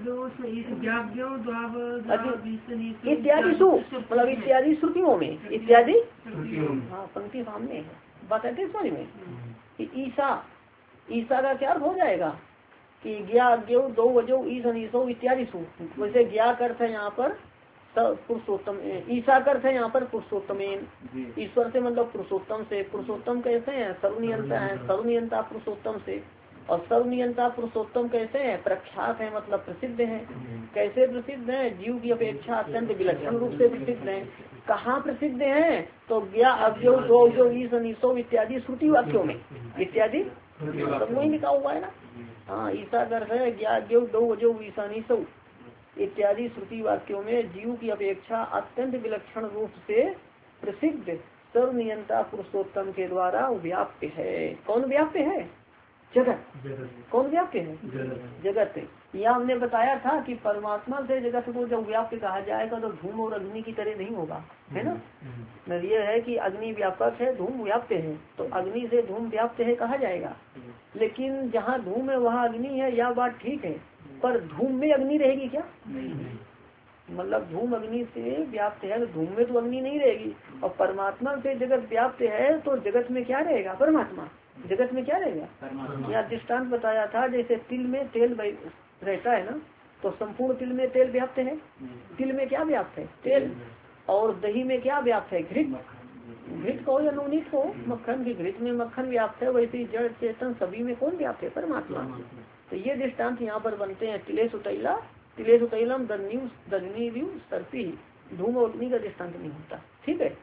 इत्यादि सु मतलब इत्यादि श्रुतियों में। इत्यादि हाँ, पंक्ति सामने है। बात है समझ में कि ईसा, ईसा का क्या अर्थ हो जाएगा कि ज्ञा ज्ञो दो वजो ईसो इत्यादि सु। वैसे ज्ञा अर्थ है यहाँ पर पुरुषोत्तम, ईसा अर्थ है यहाँ पर पुरुषोत्तम। ईश्वर से मतलब पुरुषोत्तम से। पुरुषोत्तम कैसे हैं? सर्वनियंता है, सर्वनियंता पुरुषोत्तम से। और सर्वनियंता पुरुषोत्तम कैसे हैं? प्रख्यात है मतलब प्रसिद्ध है। कैसे प्रसिद्ध है? जीव की अपेक्षा अत्यंत विलक्षण रूप से प्रसिद्ध है। कहाँ प्रसिद्ध है? तो ज्ञा अज्ञो दो जो ईसो इत्यादि श्रुति वाक्यों में। इत्यादि सब वही लिखा हुआ है ना। हाँ, ईसा अर्थ है ज्ञा ज्ञो दो वजो ईसानीसो इत्यादि श्रुति वाक्यों में जीव की अपेक्षा अत्यंत विलक्षण रूप से प्रसिद्ध सर्वनियंता पुरुषोत्तम के द्वारा व्याप्त है। कौन व्याप्त है? जगत। कौन व्याप्त है? जगत। यहाँ हमने बताया था कि परमात्मा से जगत को जब व्याप्त कहा जाएगा तो धूम और अग्नि की तरह नहीं होगा, है ना। ये है कि अग्नि व्यापक है, धूम व्याप्त है, तो अग्नि से धूम व्याप्त है कहा जाएगा। लेकिन जहाँ धूम है वहाँ अग्नि है, यह बात ठीक है, पर धूम में अग्नि रहेगी क्या? मतलब धूम अग्नि से व्याप्त है तो धूम में तो अग्नि नहीं रहेगी। और परमात्मा से जगत व्याप्त है तो जगत में क्या रहेगा? परमात्मा। जगत में क्या रहेगा? यहाँ दृष्टांत बताया था, जैसे तिल में तेल रहता है ना, तो संपूर्ण तिल में तेल व्याप्त है। तिल में क्या व्याप्त है? तेल। और दही में क्या व्याप्त है? घृत। घृत को या नवनीत को, मक्खन की घृत में मक्खन व्याप्त है। वैसे जड़ चेतन सभी में कौन व्याप्त है? परमात्मा। तो ये दृष्टांत यहाँ पर बनते हैं। तिलेश तैलम दग्नि सर्पी। धूम और अग्नि का दृष्टांत नहीं होता। ठीक है।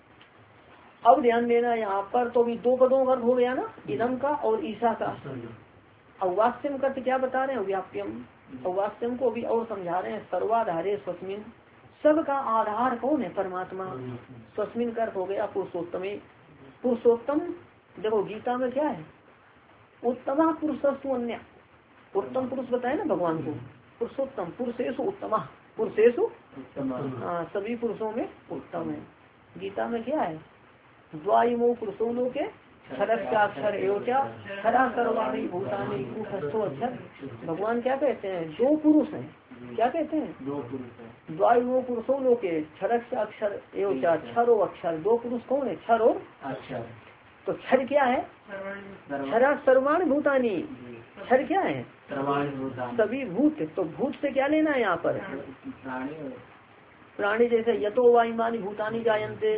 अब ध्यान देना यहाँ पर, तो भी दो पदों का अर्थ हो गया ना, इदम का और ईसा का। अवास्यम का क्या बता रहे हैं? व्याप्यम। अवास्यम को भी और समझा रहे हैं। सर्वाधारे स्वस्मिन, सबका आधार कौन है? परमात्मा। स्वस्मिन का अर्थ हो गया पुरुषोत्तम। पुरुषोत्तम देखो गीता में क्या है? उत्तमा पुरुषस्तु अन्य। उत्तम पुरुष बताए ना भगवान को, पुरुषोत्तम। पुरुषेषु उत्तमा, पुरुषेषु सभी पुरुषों में उत्तम है। गीता में क्या है? द्वाइमो पुरुषो लोके क्षरक्षाक्षर एवचा क्षरा सर्वाणि भूतानि कुखस्थो अक्षर। भगवान क्या कहते हैं? दो पुरुष हैं। क्या कहते हैं? दो पुरुष। द्वाइमो पुरुषो लोके क्षरक्षाक्षर एवचा क्षरो अक्षर। दो पुरुष कौन है? क्षर और अक्षर। तो क्षर क्या है? क्षरा सर्वाणि भूतानि। क्षर क्या है? सभी भूत। तो भूत से क्या लेना है यहाँ पर? प्राणी जैसे यतो वायुमानी भूतानी जायन्ते,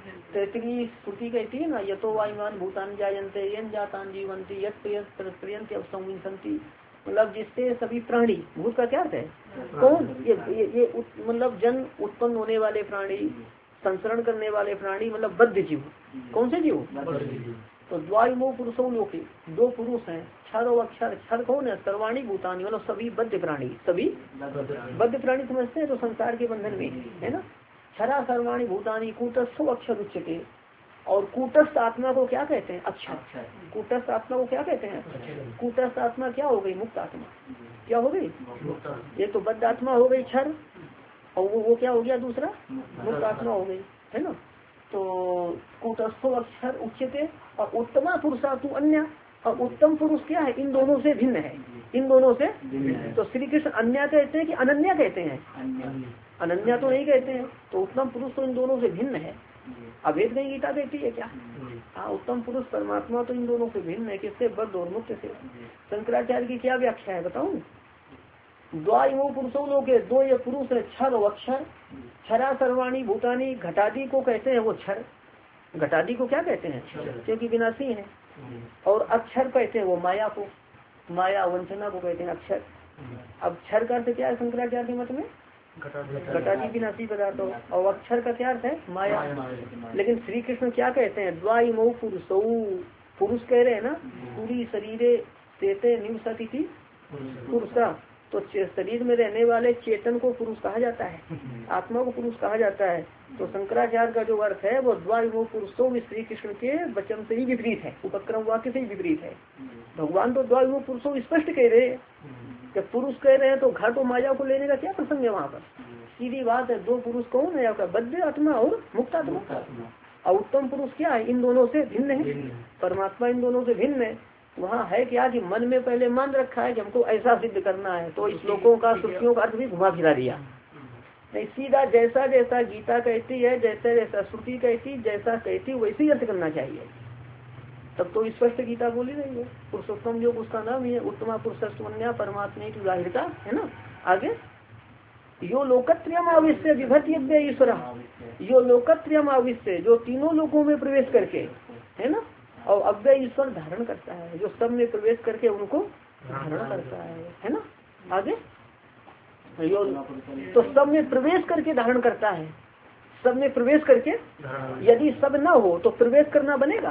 33 श्रुति कहती है ना, यतो वायुमान भूतानी जायन्ते यन जातान जीवंती यत प्रियंत संविंसंती, मतलब जिससे सभी प्राणी, भूत का क्या है कौन, ये मतलब जन्म उत्पन्न होने वाले प्राणी, संसरण करने वाले प्राणी, मतलब बद्ध जीव। कौन से जीव? तो द्वायुमो पुरुषों लोके, 2 पुरुष हैं, क्षर और अक्षर। क्षर कौन है? सर्वाणी भूतानी, मतलब सभी बद्ध प्राणी, सभी बद्ध प्राणी समझते हैं तो संसार के बंधन में है ना। क्षरा सर्वाणी भूतानी कूटस्थो अक्षर उच्चते, और कूटस्थ आत्मा को क्या कहते हैं? अक्षर। कूटस्थ आत्मा को क्या कहते हैं? कूटस्थ आत्मा क्या हो गई? मुक्त आत्मा। क्या हो गई? ये तो बद्ध आत्मा हो गई क्षर, और वो क्या हो गया? दूसरा मुक्त आत्मा हो गई, है ना। तो कूटस्थो अक्षर उच्चते, और उत्तमा पुरुषा तू अन्य, और उत्तम पुरुष क्या है? इन दोनों से भिन्न है, इन दोनों से। तो श्री कृष्ण अन्य कहते हैं कि अनन्या कहते हैं? अनन्या तो नहीं कहते हैं। तो उत्तम पुरुष तो इन दोनों से भिन्न है। अभेद नहीं गीता कहती है क्या? हाँ, उत्तम पुरुष परमात्मा तो इन दोनों से भिन्न है। किससे? बद्ध और मुक्त से। शंकराचार्य की क्या व्याख्या है बताऊं? द्वायुमो पुरुषों लोके, 2 ये पुरुष है, क्षर और अक्षर। क्षरा सर्वाणी भूतानी, घटादी को कहते हैं वो क्षर, घटादी को क्या कहते हैं? क्योंकि विनाशी है। और अक्षर कहते हैं वो माया को, माया वंचना को कहते हैं अक्षर। अब क्षर का अर्थ क्या है शंकराचार्य के मत में? घटादी विनाशी पदार्थ हो, और अक्षर का क्या अर्थ है? माया। लेकिन श्री कृष्ण क्या कहते हैं? द्वायुमो पुरुषौ, पुरुष कह रहे हैं ना, पूरी शरीरे चेते निवसति थी पुरुषा, तो शरीर में रहने वाले चेतन को पुरुष कहा जाता है, आत्मा को पुरुष कहा जाता है। तो शंकराचार्य का जो अर्थ है वो द्वायुमो पुरुषो श्री कृष्ण के वचन से ही विपरीत है, उपक्रम वाक्य से ही विपरीत है। भगवान तो द्वायुमो पुरुषो स्पष्ट कह रहे हैं, जब पुरुष कह रहे हैं तो घट और माया को लेने का क्या प्रसंग है वहाँ पर? सीधी बात है, 2 पुरुष कौन है आपका? बद्ध आत्मा और मुक्त आत्मा। और उत्तम पुरुष क्या है? इन दोनों से भिन्न है, परमात्मा इन दोनों से भिन्न है। वहाँ है क्या कि मन में पहले मान रखा है कि हमको ऐसा सिद्ध करना है, तो इस श्लोकों का श्रुतियों का अर्थ भी घुमा फिरा दिया। नहीं, सीधा जैसा जैसा गीता कहती है, जैसा जैसा श्रुति कहती, जैसा कहती वैसे ही अर्थ करना चाहिए, तब तो स्पष्ट गीता बोली रही है। पुरुषोत्तम जो उसका नाम ही है, उत्तमा पुरुषोत्तमन्या परमात्मा की जाहिरता है ना। आगे यो लोकत्रयम आविश्य विभक्त ईश्वर, यो लोकत्रयम आविश्य, जो तीनों लोकों में प्रवेश करके है ना, और अव्यय ईश्वर धारण करता है, जो सब में प्रवेश करके उनको धारण करता है ना। आगे यो तो सब में प्रवेश करके धारण करता है, सब में प्रवेश करके। यदि सब ना हो तो प्रवेश करना बनेगा?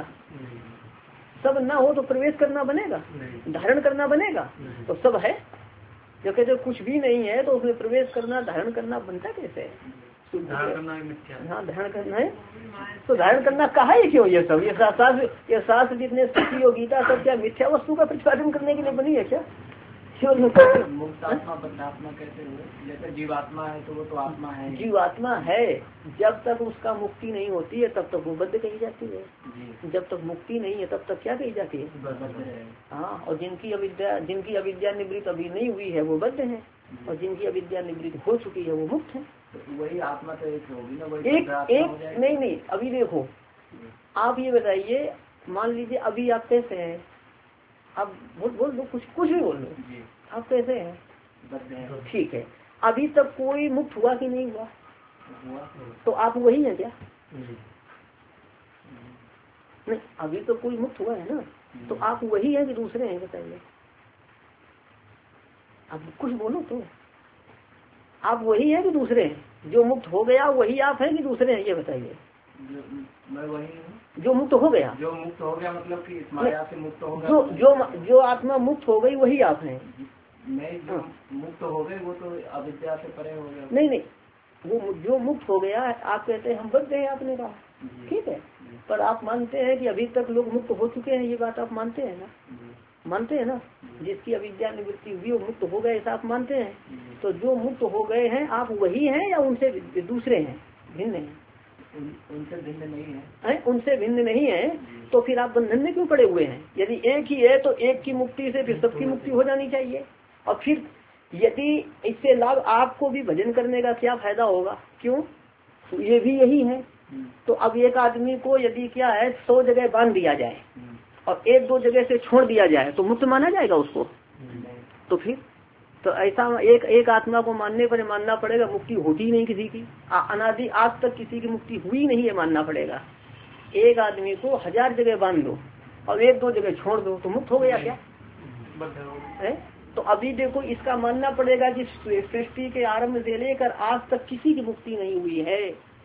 सब ना हो तो प्रवेश करना बनेगा? धारण करना बनेगा? तो सब है, जो कहते कुछ भी नहीं है तो उसमें प्रवेश करना धारण करना बनता कैसे है? हाँ, धारण करना है तो धारण करना कहा है क्यों? ये सब ये शास्त्र जितने स्थिति और गीता सब क्या मिथ्या वस्तु का प्रतिपादन करने के लिए बनी है क्या? मुक्त आत्मा बद्धात्मा कैसे हुए? जैसे जीवात्मा है तो वो तो आत्मा है, जीवात्मा है, जब तक उसका मुक्ति नहीं होती है तब तक वो बद्ध कही जाती है। जब तक मुक्ति नहीं है तब तक क्या कही जाती है? हाँ, और जिनकी अविद्या निवृत्त अभी नहीं हुई है वो बद्ध है, और जिनकी अविद्या निवृत्त हो चुकी है वो मुक्त है। तो वही आत्मा तो एक होगी ना, वही एक नहीं। अभी देखो, आप ये बताइए, मान लीजिए अभी आप कैसे हैं? आप बोल दो, कुछ भी बोल लो, आप कैसे हैं? ठीक है, अभी तक कोई मुक्त हुआ कि नहीं हुआ? तो आप वही है क्या? नहीं, अभी तो कोई मुक्त हुआ है ना, तो आप वही है कि दूसरे हैं? बताइए, आप कुछ बोलो तो। आप वही है कि दूसरे हैं? जो मुक्त हो गया वही आप है कि दूसरे हैं? ये बताइए। मैं वही हूँ जो मुक्त हो गया। जो मुक्त हो गया मतलब कि इस माया से मुक्त हो गया। जो आत्मा मुक्त हो गई वही आप हैं। नहीं, जो मुक्त हो गए वो तो अविद्या से परे हो गया। नहीं, वो जो मुक्त हो गया आप कहते हैं हम बद्ध हैं, आपने कहा ठीक है, पर आप मानते हैं कि अभी तक लोग मुक्त हो चुके हैं, ये बात आप मानते हैं ना? मानते हैं ना? जिसकी अविद्या निवृत्ति हुई वो मुक्त हो गए, ऐसा आप मानते हैं? तो जो मुक्त हो गए हैं आप वही हैं या उनसे दूसरे हैं, भिन्न हैं? उनसे भिन्न नहीं है, उनसे भिन्न नहीं है। तो फिर आप बंधन में क्यों पड़े हुए हैं? यदि एक ही है तो एक की मुक्ति से फिर सबकी मुक्ति हो जानी चाहिए। और फिर यदि इससे लाभ आपको भी भजन करने का क्या फायदा होगा? क्यों? तो ये भी यही है। तो अब एक आदमी को यदि क्या है 100 जगह बांध दिया जाए और 1-2 जगह से छोड़ दिया जाए तो मुक्त माना जाएगा उसको? तो फिर तो ऐसा एक आत्मा को मानने पर मानना पड़ेगा मुक्ति होती ही नहीं किसी की, अनादि आज तक किसी की मुक्ति हुई नहीं है मानना पड़ेगा। एक आदमी को 1000 जगह बांध दो और 1-2 जगह छोड़ दो तो मुक्त हो गया क्या है? तो अभी देखो इसका मानना पड़ेगा कि सृष्टि के आरंभ से लेकर आज तक किसी की मुक्ति नहीं हुई है।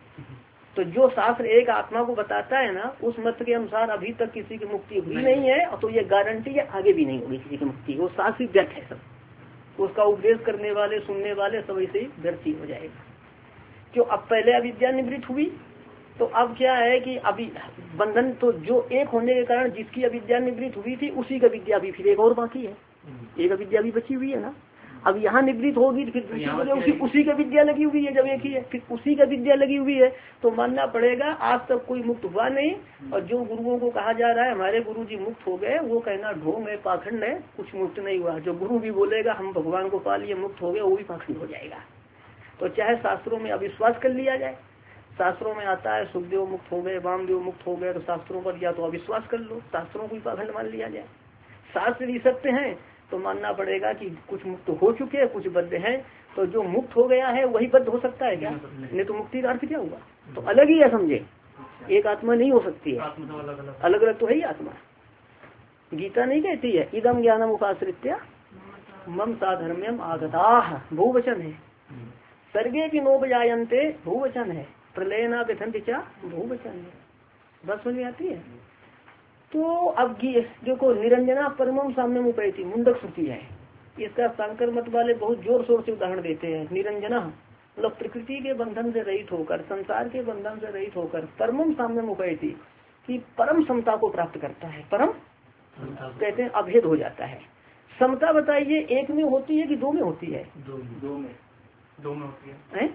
तो जो शास्त्र एक आत्मा को बताता है ना, उस मत के अनुसार अभी तक किसी की मुक्ति हुई नहीं है, और तो ये गारंटी है आगे भी नहीं होगी किसी की मुक्ति। वो शास्त्र व्यर्थ है सब, उसका उपदेश करने वाले सुनने वाले सब ऐसे ही व्यर्थ ही हो जाएगा। क्यों? अब पहले अविद्या निवृत्त हुई तो अब क्या है कि अभी बंधन, तो जो एक होने के कारण जिसकी अविद्या निवृत्त हुई थी उसी का विद्या भी फिर एक और बाकी है, एक अविद्या भी बची हुई है ना। अब यहाँ निवृत्त होगी फिर उसी का विद्या लगी हुई है, जब एक ही है फिर उसी का विद्या लगी हुई है, तो मानना पड़ेगा आज तक कोई मुक्त हुआ नहीं। और जो गुरुओं को कहा जा रहा है हमारे गुरु जी मुक्त हो गए, वो कहना ढोंग है, पाखंड है, कुछ मुक्त नहीं हुआ। जो गुरु भी बोलेगा हम भगवान को पा लिए मुक्त हो गए, वो भी पाखंड हो जाएगा। तो चाहे शास्त्रों में अविश्वास कर लिया जाए, शास्त्रों में आता है सुखदेव मुक्त हो गए, वामदेव मुक्त हो गए, तो शास्त्रों पर या तो अविश्वास कर लो, शास्त्रों को पाखंड मान लिया जाए। शास्त्र भी सत्य है तो मानना पड़ेगा कि कुछ मुक्त हो चुके हैं, कुछ बद्ध हैं। तो जो मुक्त हो गया है वही बद्ध हो सकता है क्या? नहीं तो मुक्ति का अर्थ क्या हुआ? तो अलग ही है, समझे, एक आत्मा नहीं हो सकती है, अलग अलग तो है ही आत्मा। गीता नहीं कहती है इदम ज्ञानम उपाश्रित्य मम साधर्म्यम आगताः, बहुवचन है। सर्गे की नोपजायन्ते बहुवचन है, प्रलयना व्यथन्ति च बहुवचन है। बस समझ में आती है। तो अब देखो निरंजना परमम साम्य उपैति मुंडक श्रुति है, इसका शंकर मत वाले बहुत जोर शोर से उदाहरण देते हैं। निरंजना मतलब प्रकृति के बंधन से रहित होकर, संसार के बंधन से रहित होकर परमम साम्य उपैति की परम समता को प्राप्त करता है। परम कहते हैं अभेद हो जाता है। समता बताइए एक में होती है कि दो में होती है? दो में होती है।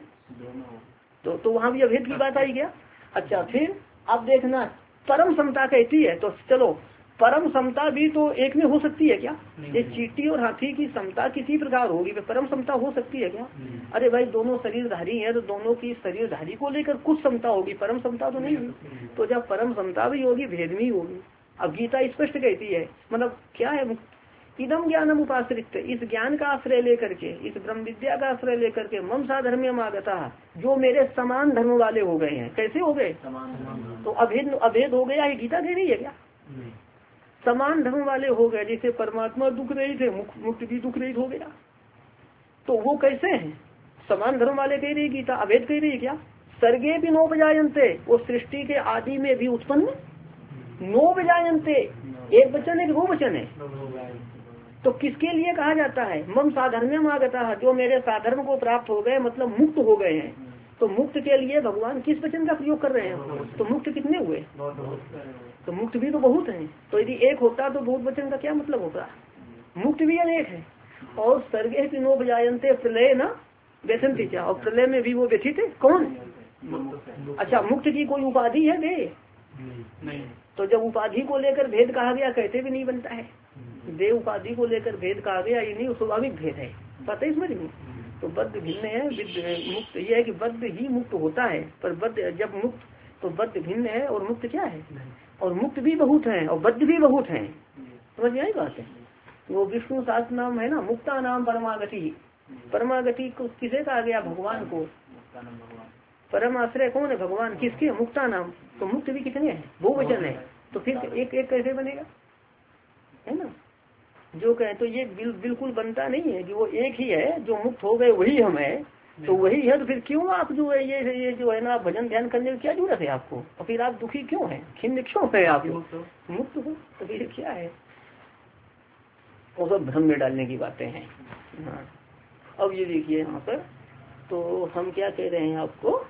तो वहाँ भी अभेद की बात आई क्या? अच्छा, फिर अब देखना परम समता कहती है, तो चलो परम समता भी तो एक में हो सकती है क्या? ये चींटी और हाथी की समता किसी प्रकार होगी, परम समता हो सकती है क्या? अरे भाई दोनों शरीरधारी हैं तो दोनों की शरीरधारी को लेकर कुछ समता होगी, परम समता तो नहीं होगी। तो जब परम समता भी होगी भेद भी होगी। अब गीता स्पष्ट कहती है, मतलब क्या है, इदम ज्ञानम उपाश्रित, इस ज्ञान का आश्रय लेकर के, इस ब्रह्म विद्या का आश्रय लेकर के मम सा धर्म्यम आगता, जो मेरे समान धर्म वाले हो गए हैं। कैसे हो गए? तो अभेद हो गया, ये गीता कह रही है क्या? समान धर्म वाले हो गए, जैसे परमात्मा दुख रहित है मुक्त भी दुख रहित हो गया। तो वो कैसे हैं? समान धर्म वाले कह रही है गीता, अभेद कह रही है क्या? सर्गे भी नोपजायन्ते, वो सृष्टि के आदि में भी उत्पन्न, नोपजायन्ते एक वचन है कि बहुवचन है? तो किसके लिए कहा जाता है? मम साधर्म्यम आगता, जो मेरे साधर्म को प्राप्त हो गए, मतलब मुक्त हो गए हैं। तो मुक्त के लिए भगवान किस वचन का प्रयोग कर रहे हैं? तो मुक्त कितने हुए? तो मुक्त भी तो बहुत हैं। तो यदि एक होता तो बहुत वचन का क्या मतलब होता? मुक्त भी अनेक है। और सर्गे की नोपजायन्ते प्रलय न व्यथन्ति च, और प्रलय में भी वो व्यथित है। कौन? अच्छा, मुक्त की कोई उपाधि है दे? नहीं। तो जब उपाधि को लेकर भेद कहा गया, कहते भी नहीं बनता है। देव उपाधि को लेकर भेद कहा गया, ये नहीं स्वाभाविक भेद है, पता है इसमें नहीं। तो बद्ध भिन्न है, मुक्त ये है कि बद्ध ही मुक्त होता है, पर बद्ध जब मुक्त तो बद्ध भिन्न है और मुक्त क्या है? और मुक्त भी बहुत है और बद्ध भी बहुत है। समझ में आई बात है? वो विष्णु शास्त्र नाम है ना, मुक्ता नाम परमागति। परमागति को किसे कहा गया? भगवान को। परम आश्रय कौन है? भगवान। किसके? मुक्ता नाम। तो मुक्त भी कितने हैं? बहुवचन है। तो फिर एक एक कैसे बनेगा, है ना? जो कहे तो ये बिल्कुल बनता नहीं है कि वो एक ही है, जो मुक्त हो गए वही हम है। तो वही है, तो फिर क्यों आप जो है ये जो है ना भजन ध्यान करने की क्या जरूरत है आपको? और फिर आप दुखी क्यों है, खिन्न क्यों है? आप मुक्त हो तो फिर क्या है? वो सब भ्रम में डालने की बातें हैं। हाँ, अब ये देखिए यहाँ पर, तो हम क्या कह रहे हैं आपको,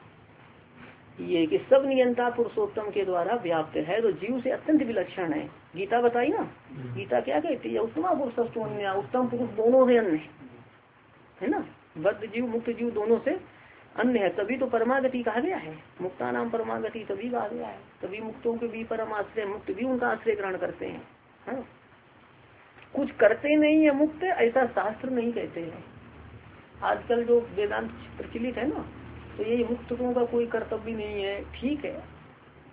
ये कि सब नियंता पुरुषोत्तम के द्वारा व्याप्त है, तो जीव से अत्यंत विलक्षण है। गीता बताई ना, गीता क्या कहती है? उत्तम पुरुषोत्तम, उत्तम पुरुष दोनों से अन्य है ना, बद्ध जीव मुक्त जीव दोनों से अन्य है। तभी तो परमागति कहा गया है, मुक्ता नाम परमागति तभी कहा गया है। तभी मुक्तों के भी परम आश्रय, मुक्त भी उनका आश्रय ग्रहण करते हैं। हाँ? कुछ करते नहीं है मुक्त, ऐसा शास्त्र नहीं कहते हैं। आजकल जो वेदांत प्रचलित है ना, तो ये मुक्तों का कोई कर्तव्य नहीं है, ठीक है,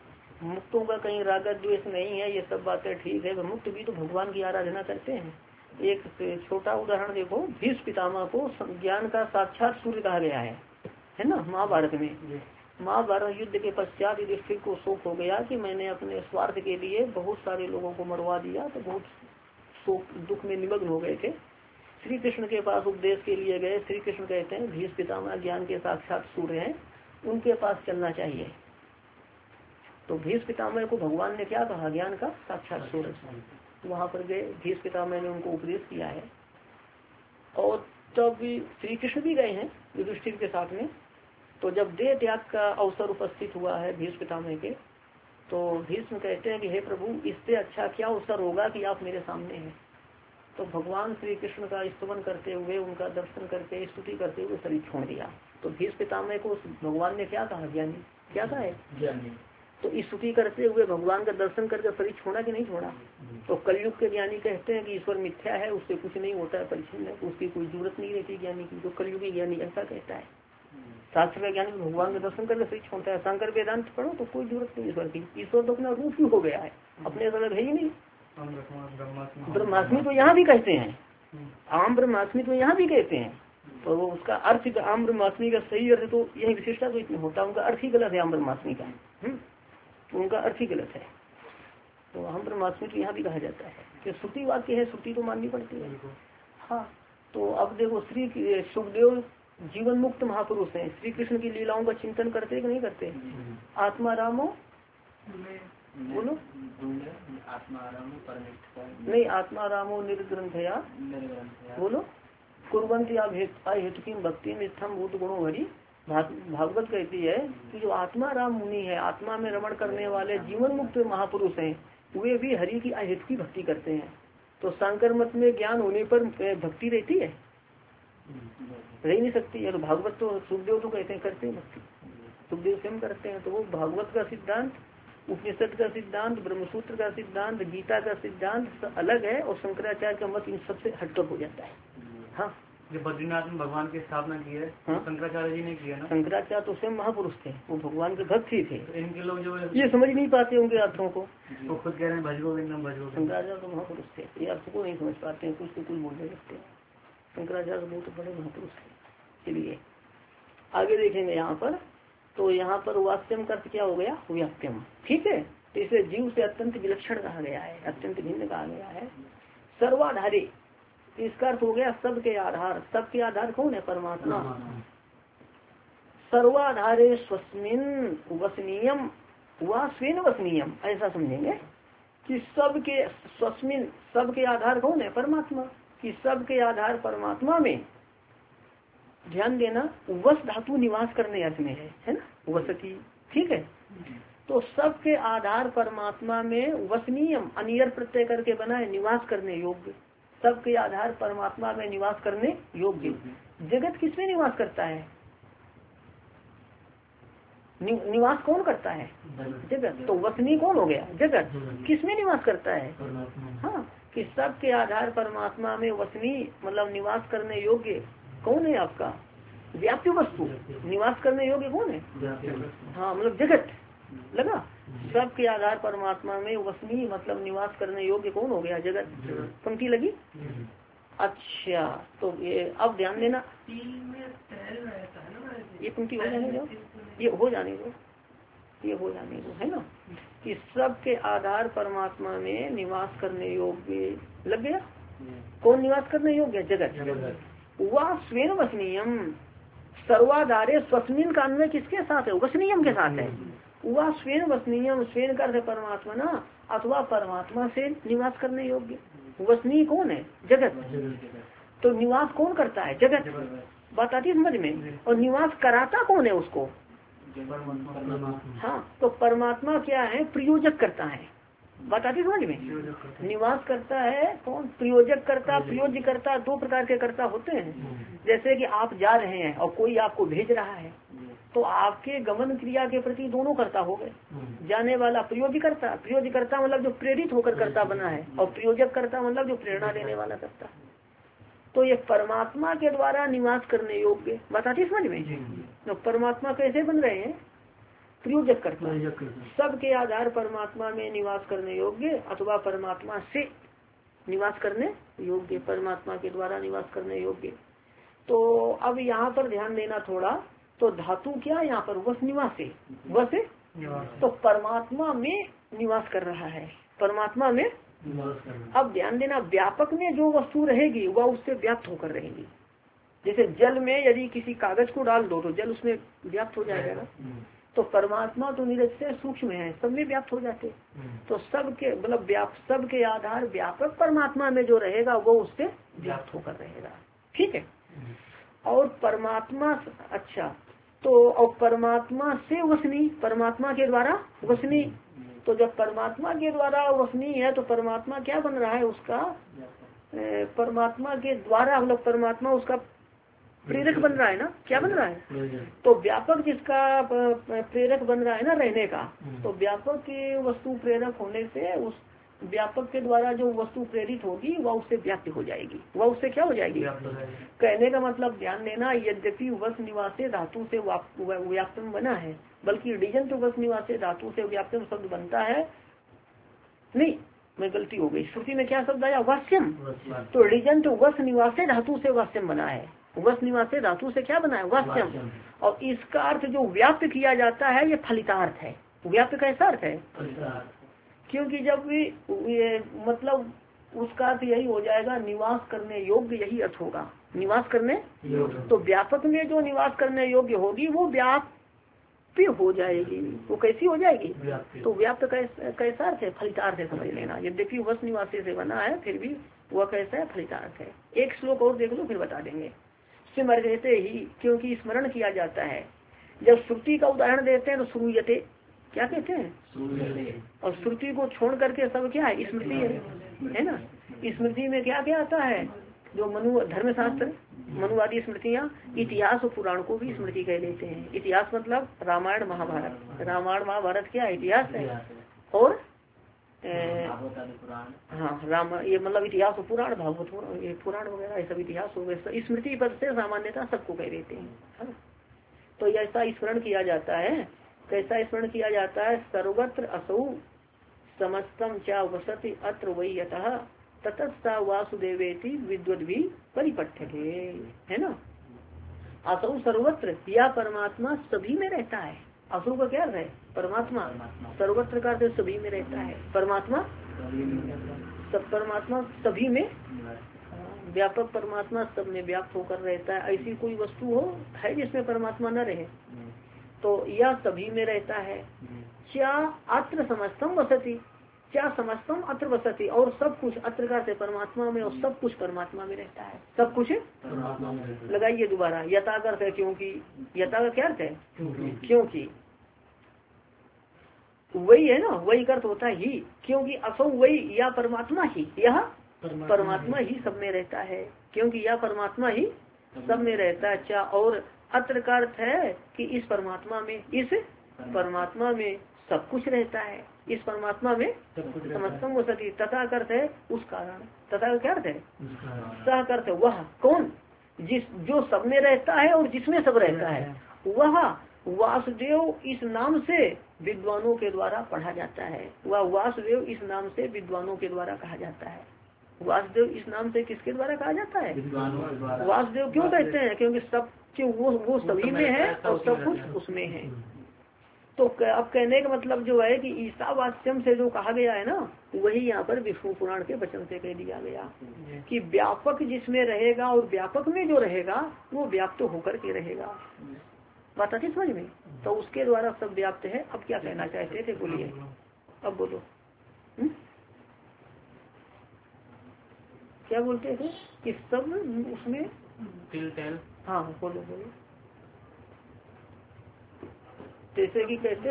मुक्तों का कहीं राग द्वेष नहीं है, ये सब बातें ठीक है। मुक्त भी तो भगवान की आराधना करते हैं, एक छोटा उदाहरण देखो, भीष्म पितामह को ज्ञान का साक्षात सूर्य कहा गया है ना महाभारत में। महाभारत युद्ध के पश्चात युधिष्ठिर को शोक हो गया कि मैंने अपने स्वार्थ के लिए बहुत सारे लोगों को मरवा दिया, तो बहुत शोक दुख में निमग्न हो गए थे। श्री कृष्ण के पास उपदेश के लिए गए। श्री कृष्ण कहते हैं भीष्म पितामह ज्ञान के साक्षात सूर्य हैं, उनके पास चलना चाहिए। तो भीष्म पितामह को भगवान ने क्या कहा, ज्ञान का साक्षात सूर्य। तो वहां पर गए, भीष्म पितामह ने उनको उपदेश किया है। और तब श्री कृष्ण भी गए हैं युधिष्ठिर के साथ में। तो जब देह त्याग का अवसर उपस्थित हुआ है भीष्म पितामह के, तो भीष्म कहते हैं कि हे प्रभु, इससे अच्छा क्या अवसर होगा कि आप मेरे सामने हैं। तो भगवान श्री कृष्ण का स्तुति करते हुए, उनका दर्शन करके स्तुति करते हुए शरीर छोड़ दिया। तो भीष्म पितामह को भगवान ने क्या कहा, ज्ञानी, क्या कहा है, ज्ञानी। तो स्तुति करते हुए भगवान का दर्शन करके शरीर छोड़ा कि नहीं छोड़ा। तो कलयुग के ज्ञानी कहते हैं कि ईश्वर मिथ्या है, उससे कुछ नहीं होता है, परिचिन है, उसकी कोई जरूरत नहीं रहती ज्ञानी की। तो कलयुगी ज्ञानी ऐसा कहता है। शास्त्र का ज्ञानी भगवान का दर्शन करके शरीर छोड़ता है। शंकर वेदांत पढ़ो तो कोई जरूरत नहीं ईश्वर की, ईश्वर तो अपना रूप ही हो गया है, अपने अलग है ही नहीं। ब्रह्मास्मि तो यहाँ भी कहते हैं, आम ब्रह्मास्मि तो यहाँ भी कहते हैं। तो वो उसका अर्थ आम ब्रह्मास्मि का सही अर्थ तो यही विशेषता तो इसमें होता है, उनका अर्थ ही गलत है आम ब्रह्मास्मि का, तो उनका अर्थ ही गलत है। तो आम ब्रह्मास्मि तो यहाँ भी कहा जाता है कि श्रुति वाक्य है, श्रुति तो माननी पड़ती है। हाँ, तो अब देखो श्री सुखदेव जीवन मुक्त महापुरुष हैं, श्री कृष्ण की लीलाओं का चिंतन करते कि नहीं करते। आत्मा रामो बोलो, नहीं आत्मा रामो निर्ग्रंथया बोलो, कुर्वन्ति हेतु की भक्ति में स्थम भूत गुणों भरी। भागवत कहती है कि जो आत्मा राम मुनि है, आत्मा में रमण करने वाले जीवन मुक्त महापुरुष हैं, वे भी हरि की अहेतु की भक्ति करते हैं। तो शंकर मत में ज्ञान होने पर भक्ति रहती है, रह नहीं सकती है। तो भागवत तो सुखदेव तो कहते हैं करते हैं भक्ति, सुखदेव स्वयं करते हैं। तो वो भागवत का सिद्धांत, उपनिषद का सिद्धांत, ब्रह्मसूत्र का सिद्धांत, गीता का सिद्धांत अलग है, और शंकराचार्य का मत इन सबसे हटकर हो जाता है। हाँ, जो बद्रीनाथ में भगवान की स्थापना की है, हाँ? शंकराचार्य जी ने किया ना। शंकराचार्य तो स्वयं महापुरुष थे, वो भगवान के भक्त ही थे। तो इनके लोग जो ये समझ नहीं पाते उनके अर्थों को, वो खुद कह रहे हैं भजगोविंदम भजगोविंदम। शंकराचार्य तो महापुरुष थे, ये अर्थ को नहीं समझ पाते हैं, कुछ तो कुछ बोलने लगते हैं। शंकराचार्य बहुत बड़े महापुरुष थे। चलिए आगे देखेंगे यहाँ पर। तो यहाँ पर वास्तव का अर्थ क्या हो गया, व्याप्यम, ठीक है। तो इसे जीव से अत्यंत विलक्षण कहा गया है, अत्यंत भिन्न कहा गया है। सर्वाधारी, इसका अर्थ हो गया सबके आधार। सबके आधार कौन है, परमात्मा। सर्वाधारे स्वस्मिन वसनीयम व स्वेन वसनीयम, ऐसा समझेंगे कि सबके स्वस्मिन, सबके आधार कौन है, परमात्मा, कि सबके आधार परमात्मा में। ध्यान देना, वस धातु निवास करने अर्थ में है ना, वसती, ठीक है। तो सबके आधार परमात्मा में वसनीयम, अनियर प्रत्यय करके बना है, निवास करने योग्य। सबके आधार परमात्मा में निवास करने योग्य। जगत किसमें निवास करता है, निवास कौन करता है, जगत। तो वसनी कौन हो गया, जगत। किसमें निवास करता है, हाँ, कि सबके आधार परमात्मा में वसनी मतलब निवास करने योग्य कौन है आपका, व्याप्य वस्तु। निवास करने योग्य कौन है, हाँ मतलब जगत लगा। सबके आधार परमात्मा में वसनी मतलब निवास करने योग्य कौन हो गया, जगत। पंक्ति लगी। अच्छा, तो ये अब ध्यान देना, ये पंक्ति हो जाने दो, ये हो जाने दो, ये हो जाने दो, है ना, कि सबके आधार परमात्मा में निवास करने योग्य लग गया। कौन निवास करने योग्य, जगत। वह स्वेन वसनीयम, सर्वाधारे स्वस्मिन का अन्वय किसके साथ है, वसनीयम के साथ है। वह स्वेन वसनीयम, स्वेन का अर्थ परमात्मा ना, अथवा परमात्मा से निवास करने योग्य। वसनी कौन है, जगत। तो निवास कौन करता है, जगत। बात आती समझ में। और निवास कराता कौन है उसको, हाँ, तो परमात्मा क्या है, प्रयोजक करता है। बात आती समझ में। निवास करता है कौन, प्रयोजक करता, प्रयोज्य करता, दो प्रकार के कर्ता होते हैं। जैसे कि आप जा रहे हैं और कोई आपको भेज रहा है, तो आपके गमन क्रिया के प्रति दोनों कर्ता हो गए। जाने वाला प्रयोज्य करता, प्रयोज्य करता मतलब जो प्रेरित होकर कर्ता बना है, और प्रयोजक करता मतलब जो प्रेरणा देने वाला करता। तो ये परमात्मा के द्वारा निवास करने योग्य, बताती समझ में। तो परमात्मा कैसे बन रहे हैं, प्रयोजक करता। सबके आधार परमात्मा में निवास करने योग्य, अथवा परमात्मा से निवास करने योग्य, परमात्मा के द्वारा निवास करने योग्य। तो अब यहाँ पर ध्यान देना थोड़ा, तो धातु क्या यहाँ पर वस निवासे, वस तो परमात्मा में निवास कर रहा है, परमात्मा में। अब ध्यान देना, व्यापक में जो वस्तु रहेगी वह उससे व्याप्त होकर रहेगी। जैसे जल में यदि किसी कागज को डाल दो तो जल उसमें व्याप्त हो जाएगा ना। तो परमात्मा तो निरक्षर सूक्ष्म है, सब में व्याप्त हो जाते। तो सबके मतलब सब के आधार व्यापक परमात्मा में जो रहेगा वो उससे व्याप्त होकर रहेगा। ठीक है। और परमात्मा, अच्छा, तो और परमात्मा से वसनी, परमात्मा के द्वारा वसनी। तो जब परमात्मा के द्वारा वसनी है तो परमात्मा क्या बन रहा है उसका, परमात्मा के द्वारा मतलब परमात्मा उसका प्रेरक बन रहा है ना। क्या बन रहा है? तो व्यापक जिसका प्रेरक बन रहा है ना रहने का, तो व्यापक की वस्तु प्रेरक होने से उस व्यापक के द्वारा जो वस्तु प्रेरित होगी वह उससे व्याप्त हो जाएगी, वह उससे क्या हो जाएगी। कहने का मतलब ध्यान देना, यद्यपि वस निवासे धातु से व्याप्तम बना है, बल्कि डिजंत वस निवासे धातु से व्याप्तम शब्द बनता है। नहीं, मैं गलती हो गई, श्रुति में क्या शब्द आया, वास्यम। तो डिजंत वस निवासे धातु से वास्यम बना है, वस निवासे धातु से क्या बना है, वास्यम। और इसका अर्थ जो व्याप्त किया जाता है ये फलितार्थ है। व्याप्त कैसा अर्थ है, क्योंकि जब भी ये मतलब उसका अर्थ यही हो जाएगा, निवास करने योग्य, यही अर्थ होगा, निवास करने। तो व्यापक में जो निवास करने योग्य होगी वो व्याप्त हो जाएगी। वो कैसी हो जाएगी, तो व्याप्त कैसा अर्थ है, फलितार्थ है, समझ लेना। यद्यपि वस निवासी से बना है फिर भी वह कैसा है, फलितार्थ है। एक श्लोक और देख लो फिर बता देंगे। स्मरते ही, क्योंकि स्मरण किया जाता है। जब श्रुति का उदाहरण देते हैं तो श्रूयते, क्या कहते हैं, और श्रुति को छोड़ करके सब क्या है, स्मृति है ना। स्मृति में क्या क्या आता है, जो मनु धर्मशास्त्र, मनुवादी स्मृतियाँ, इतिहास और पुराण को भी स्मृति कह लेते हैं। इतिहास मतलब रामायण महाभारत, रामायण महाभारत क्या इतिहास है। और हाँ राम, ये मतलब इतिहास और पुराण, भागवत पुराण वगैरह ये सब इतिहास हो गए। स्मृति पद से सामान्यतः सबको कह देते हैं, है ना। तो ऐसा स्मरण किया जाता है। कैसा स्मरण किया जाता है, सर्वत्र असौ समस्तम चा वसति अत्र वही यतः ततस्ता वासुदेवेति विद्वद भी परिपठ्यते, है ना। असौ सर्वत्र, या परमात्मा सभी में रहता है। असु का क्या है, परमात्मा। सर्वत्र का अर्थ सभी में रहता है, परमात्मा सब, परमात्मा सभी में, व्यापक परमात्मा सब में व्याप्त होकर रहता है। ऐसी कोई वस्तु हो है जिसमें परमात्मा न रहे, तो यह सभी में रहता है। क्या अत्र समस्तम वसति, क्या समस्तम अत्र वसति, और सब कुछ अत्र का से परमात्मा में, और सब कुछ परमात्मा में रहता है, सब कुछ लगाइए दोबारा। यथा का अर्थ है क्योंकि, यथा का क्या अर्थ है, क्योंकि वही है ना, वही अर्थ होता है ही, क्योंकि असौ वही, या परमात्मा ही, यह परमात्मा ही सब में रहता है, क्योंकि यह परमात्मा ही सब में रहता है। क्या, और अत्र का अर्थ है कि इस परमात्मा में, इस परमात्मा में सब कुछ रहता है, इस परमात्मा में समस्तम वसति। तथा अर्थ है उस कारण, तथा का क्या अर्थ है, सह अर्थ है वह, कौन, जिस जो सब में रहता है और जिसमें सब रहता है, वह वासुदेव इस नाम से विद्वानों के द्वारा पढ़ा जाता है। वह वासुदेव इस नाम से विद्वानों के द्वारा कहा जाता है। वासुदेव इस नाम से किसके द्वारा कहा जाता है, वासुदेव क्यों कहते हैं, क्योंकि सब, क्यों वो सभी में है और सब कुछ उसमें है। तो अब कहने का मतलब जो है कि ईसावास्यम से जो कहा गया है ना, वही यहाँ पर विष्णु पुराण के वचन से कह दिया गया कि व्यापक जिसमें रहेगा और व्यापक में जो रहेगा वो व्याप्त होकर के रहेगा। बात आती समझ में, तो उसके द्वारा सब व्याप्त है। अब क्या कहना चाहते थे, बोलिए, अब बोलो। क्या बोलते थे कि सब उसमें, हाँ बोलो बोलो, जैसे कि कहते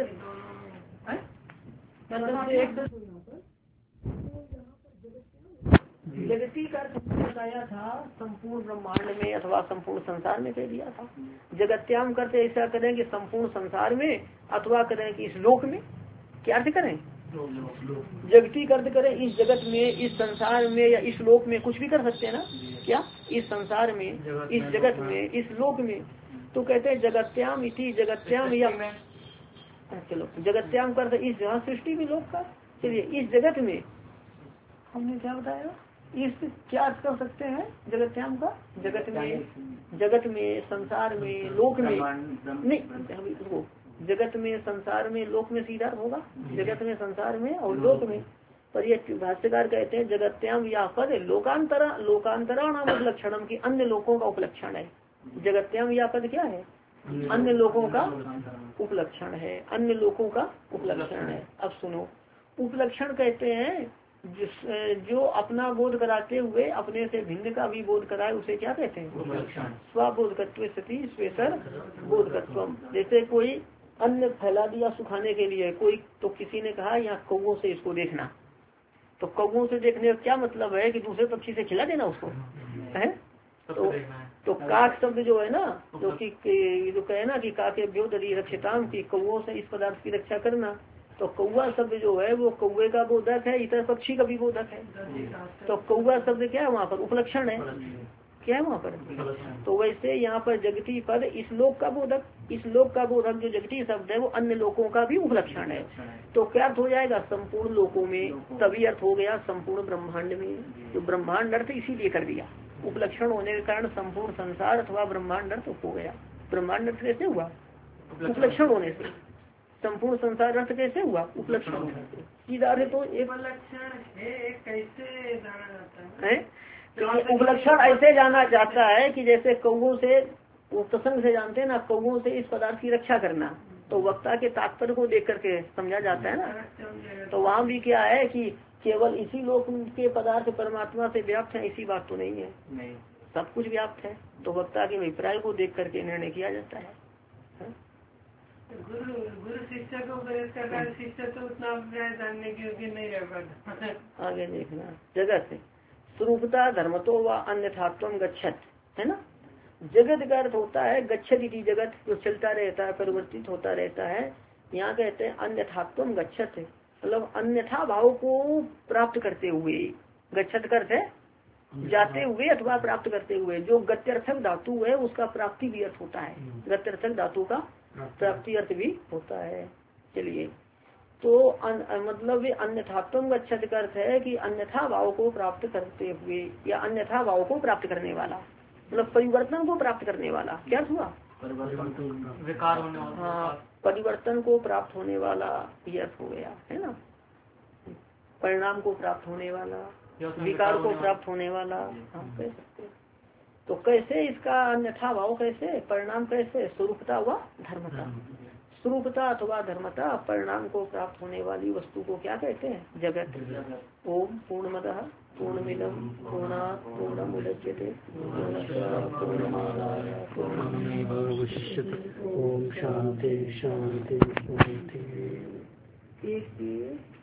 जगती का बताया था संपूर्ण ब्रह्मांड में अथवा संपूर्ण संसार में कह दिया था। जगत्याम करते ऐसा करें कि संपूर्ण संसार में, अथवा करें कि इस लोक में। क्या अर्थ करें, जगती अर्थ करें इस जगत में, इस संसार में, या इस लोक में, कुछ भी कर सकते हैं ना। क्या, इस संसार में, इस जगत में, इस लोक में। तो कहते हैं जगत्याम इति, जगत्याम, या चलो जगत्याम करते इस जहाँ सृष्टि भी लोक का। चलिए इस जगत में हमने क्या बताया, इस क्या अर्थ कर सकते हैं जगत्याम का? जगत में संसार में लोक में नहीं, देखो जगत में संसार में लोक में सीधा होगा, जगत में संसार में और लोक में। पर ये भाष्यकार कहते हैं जगत्याम या पद लोकांतरा नाम उपलक्षणम की अन्य लोगों का उपलक्षण है। जगत्याम या पद क्या है? अन्य लोगों का उपलक्षण है, अन्य लोगों का उपलक्षण है। अब सुनो, उपलक्षण कहते हैं जो अपना बोध कराते हुए अपने से भिन्न का भी बोध कराए उसे क्या कहते हैं? स्वबोधकत्व स्थिति स्वेतर बोधकत्वम। जैसे कोई अन्न फैला दिया सुखाने के लिए, कोई तो किसी ने कहा यहाँ कौवों से इसको देखना, तो कौवों से देखने का क्या मतलब है कि दूसरे पक्षी से खिला देना उसको है। तो काक शब्द जो है ना, जो कि जो कहे ना कि काके व्योदरी रक्षिताम की कौवों से इस पदार्थ की रक्षा करना, तो कौवा शब्द जो है वो कौवे का बोधक है, इतर पक्षी का भी बोधक है। तो कौवा शब्द क्या है वहाँ पर? उपलक्षण है। क्या है वहाँ पर? तो वैसे यहाँ पर जगती पद इस लोक का बोधक, इस लोक का बोधक जो जगती शब्द है वो अन्य लोकों का भी उपलक्षण है। तो क्या अर्थ हो जाएगा? संपूर्ण लोकों में, तभी अर्थ हो गया संपूर्ण ब्रह्मांड में। जो ब्रह्मांड अर्थ इसीलिए कर दिया, उपलक्षण होने के कारण संपूर्ण संसार अथवा ब्रह्मांड अर्थ हो गया। ब्रह्मांड अर्थ कैसे हुआ? उपलक्षण होने से। संपूर्ण संसार अर्थ कैसे हुआ? उपलक्षण सीधा अर्थ। तो एक कैसे जाना जाता है? उपलक्षण ऐसे जाना जाता है कि जैसे कौवों से, वो प्रसंग से जानते हैं ना, कौवों से इस पदार्थ की रक्षा करना, तो वक्ता के तात्पर्य को देख करके समझा जाता है ना। तो वहाँ भी क्या है कि केवल इसी लोक के पदार्थ परमात्मा से व्याप्त है, इसी बात तो नहीं है, सब कुछ व्याप्त है। तो वक्ता के अभिप्राय को देख करके निर्णय किया जाता है। गुरु शिष्य को उपदेश कर रहा है, शिष्य तो उतना अभिप्राय जानने की योग्य नहीं रह पाता। आगे देखना, जगत से स्वरूपता धर्मतो व अन्यथात्वम गच्छत है ना। जगत का अर्थ होता है गच्छत इति, जगत जो चलता रहता है, परिवर्तित होता रहता है। यहाँ कहते हैं अन्यथात्वम गच्छत, मतलब अन्यथा भाव को प्राप्त करते हुए। गच्छत का अर्थ है जाते हुए अथवा प्राप्त करते हुए। जो गत्यर्थक धातु है उसका प्राप्ति भी अर्थ होता है, गत्यर्थक धातु का प्राप्ति अर्थ भी होता है। चलिए, तो मतलब अन्यथात्वम गच्छत का अर्थ है कि अन्यथा भाव को प्राप्त करते हुए, या अन्यथा भाव को प्राप्त करने वाला, मतलब परिवर्तन को प्राप्त करने वाला। क्या हुआ? विकार होने वाला। हाँ, परिवर्तन को प्राप्त होने वाला ये अर्थ हो गया है ना। परिणाम को प्राप्त होने वाला, विकार को प्राप्त होने वाला, हाँ कह सकते। तो कैसे इसका अन्यथा भाव, कैसे परिणाम, कैसे स्वरूपता व धर्मता। स्वरूपता अथवा धर्मता परिणाम को प्राप्त होने वाली वस्तु को क्या कहते हैं? जगत। ओम पूर्णमदः पूर्णमिदं पूर्णात् पूर्णमुदच्यते पूर्णमादाय पूर्णमेवावशिष्यते। ओम शांति शांति शांति।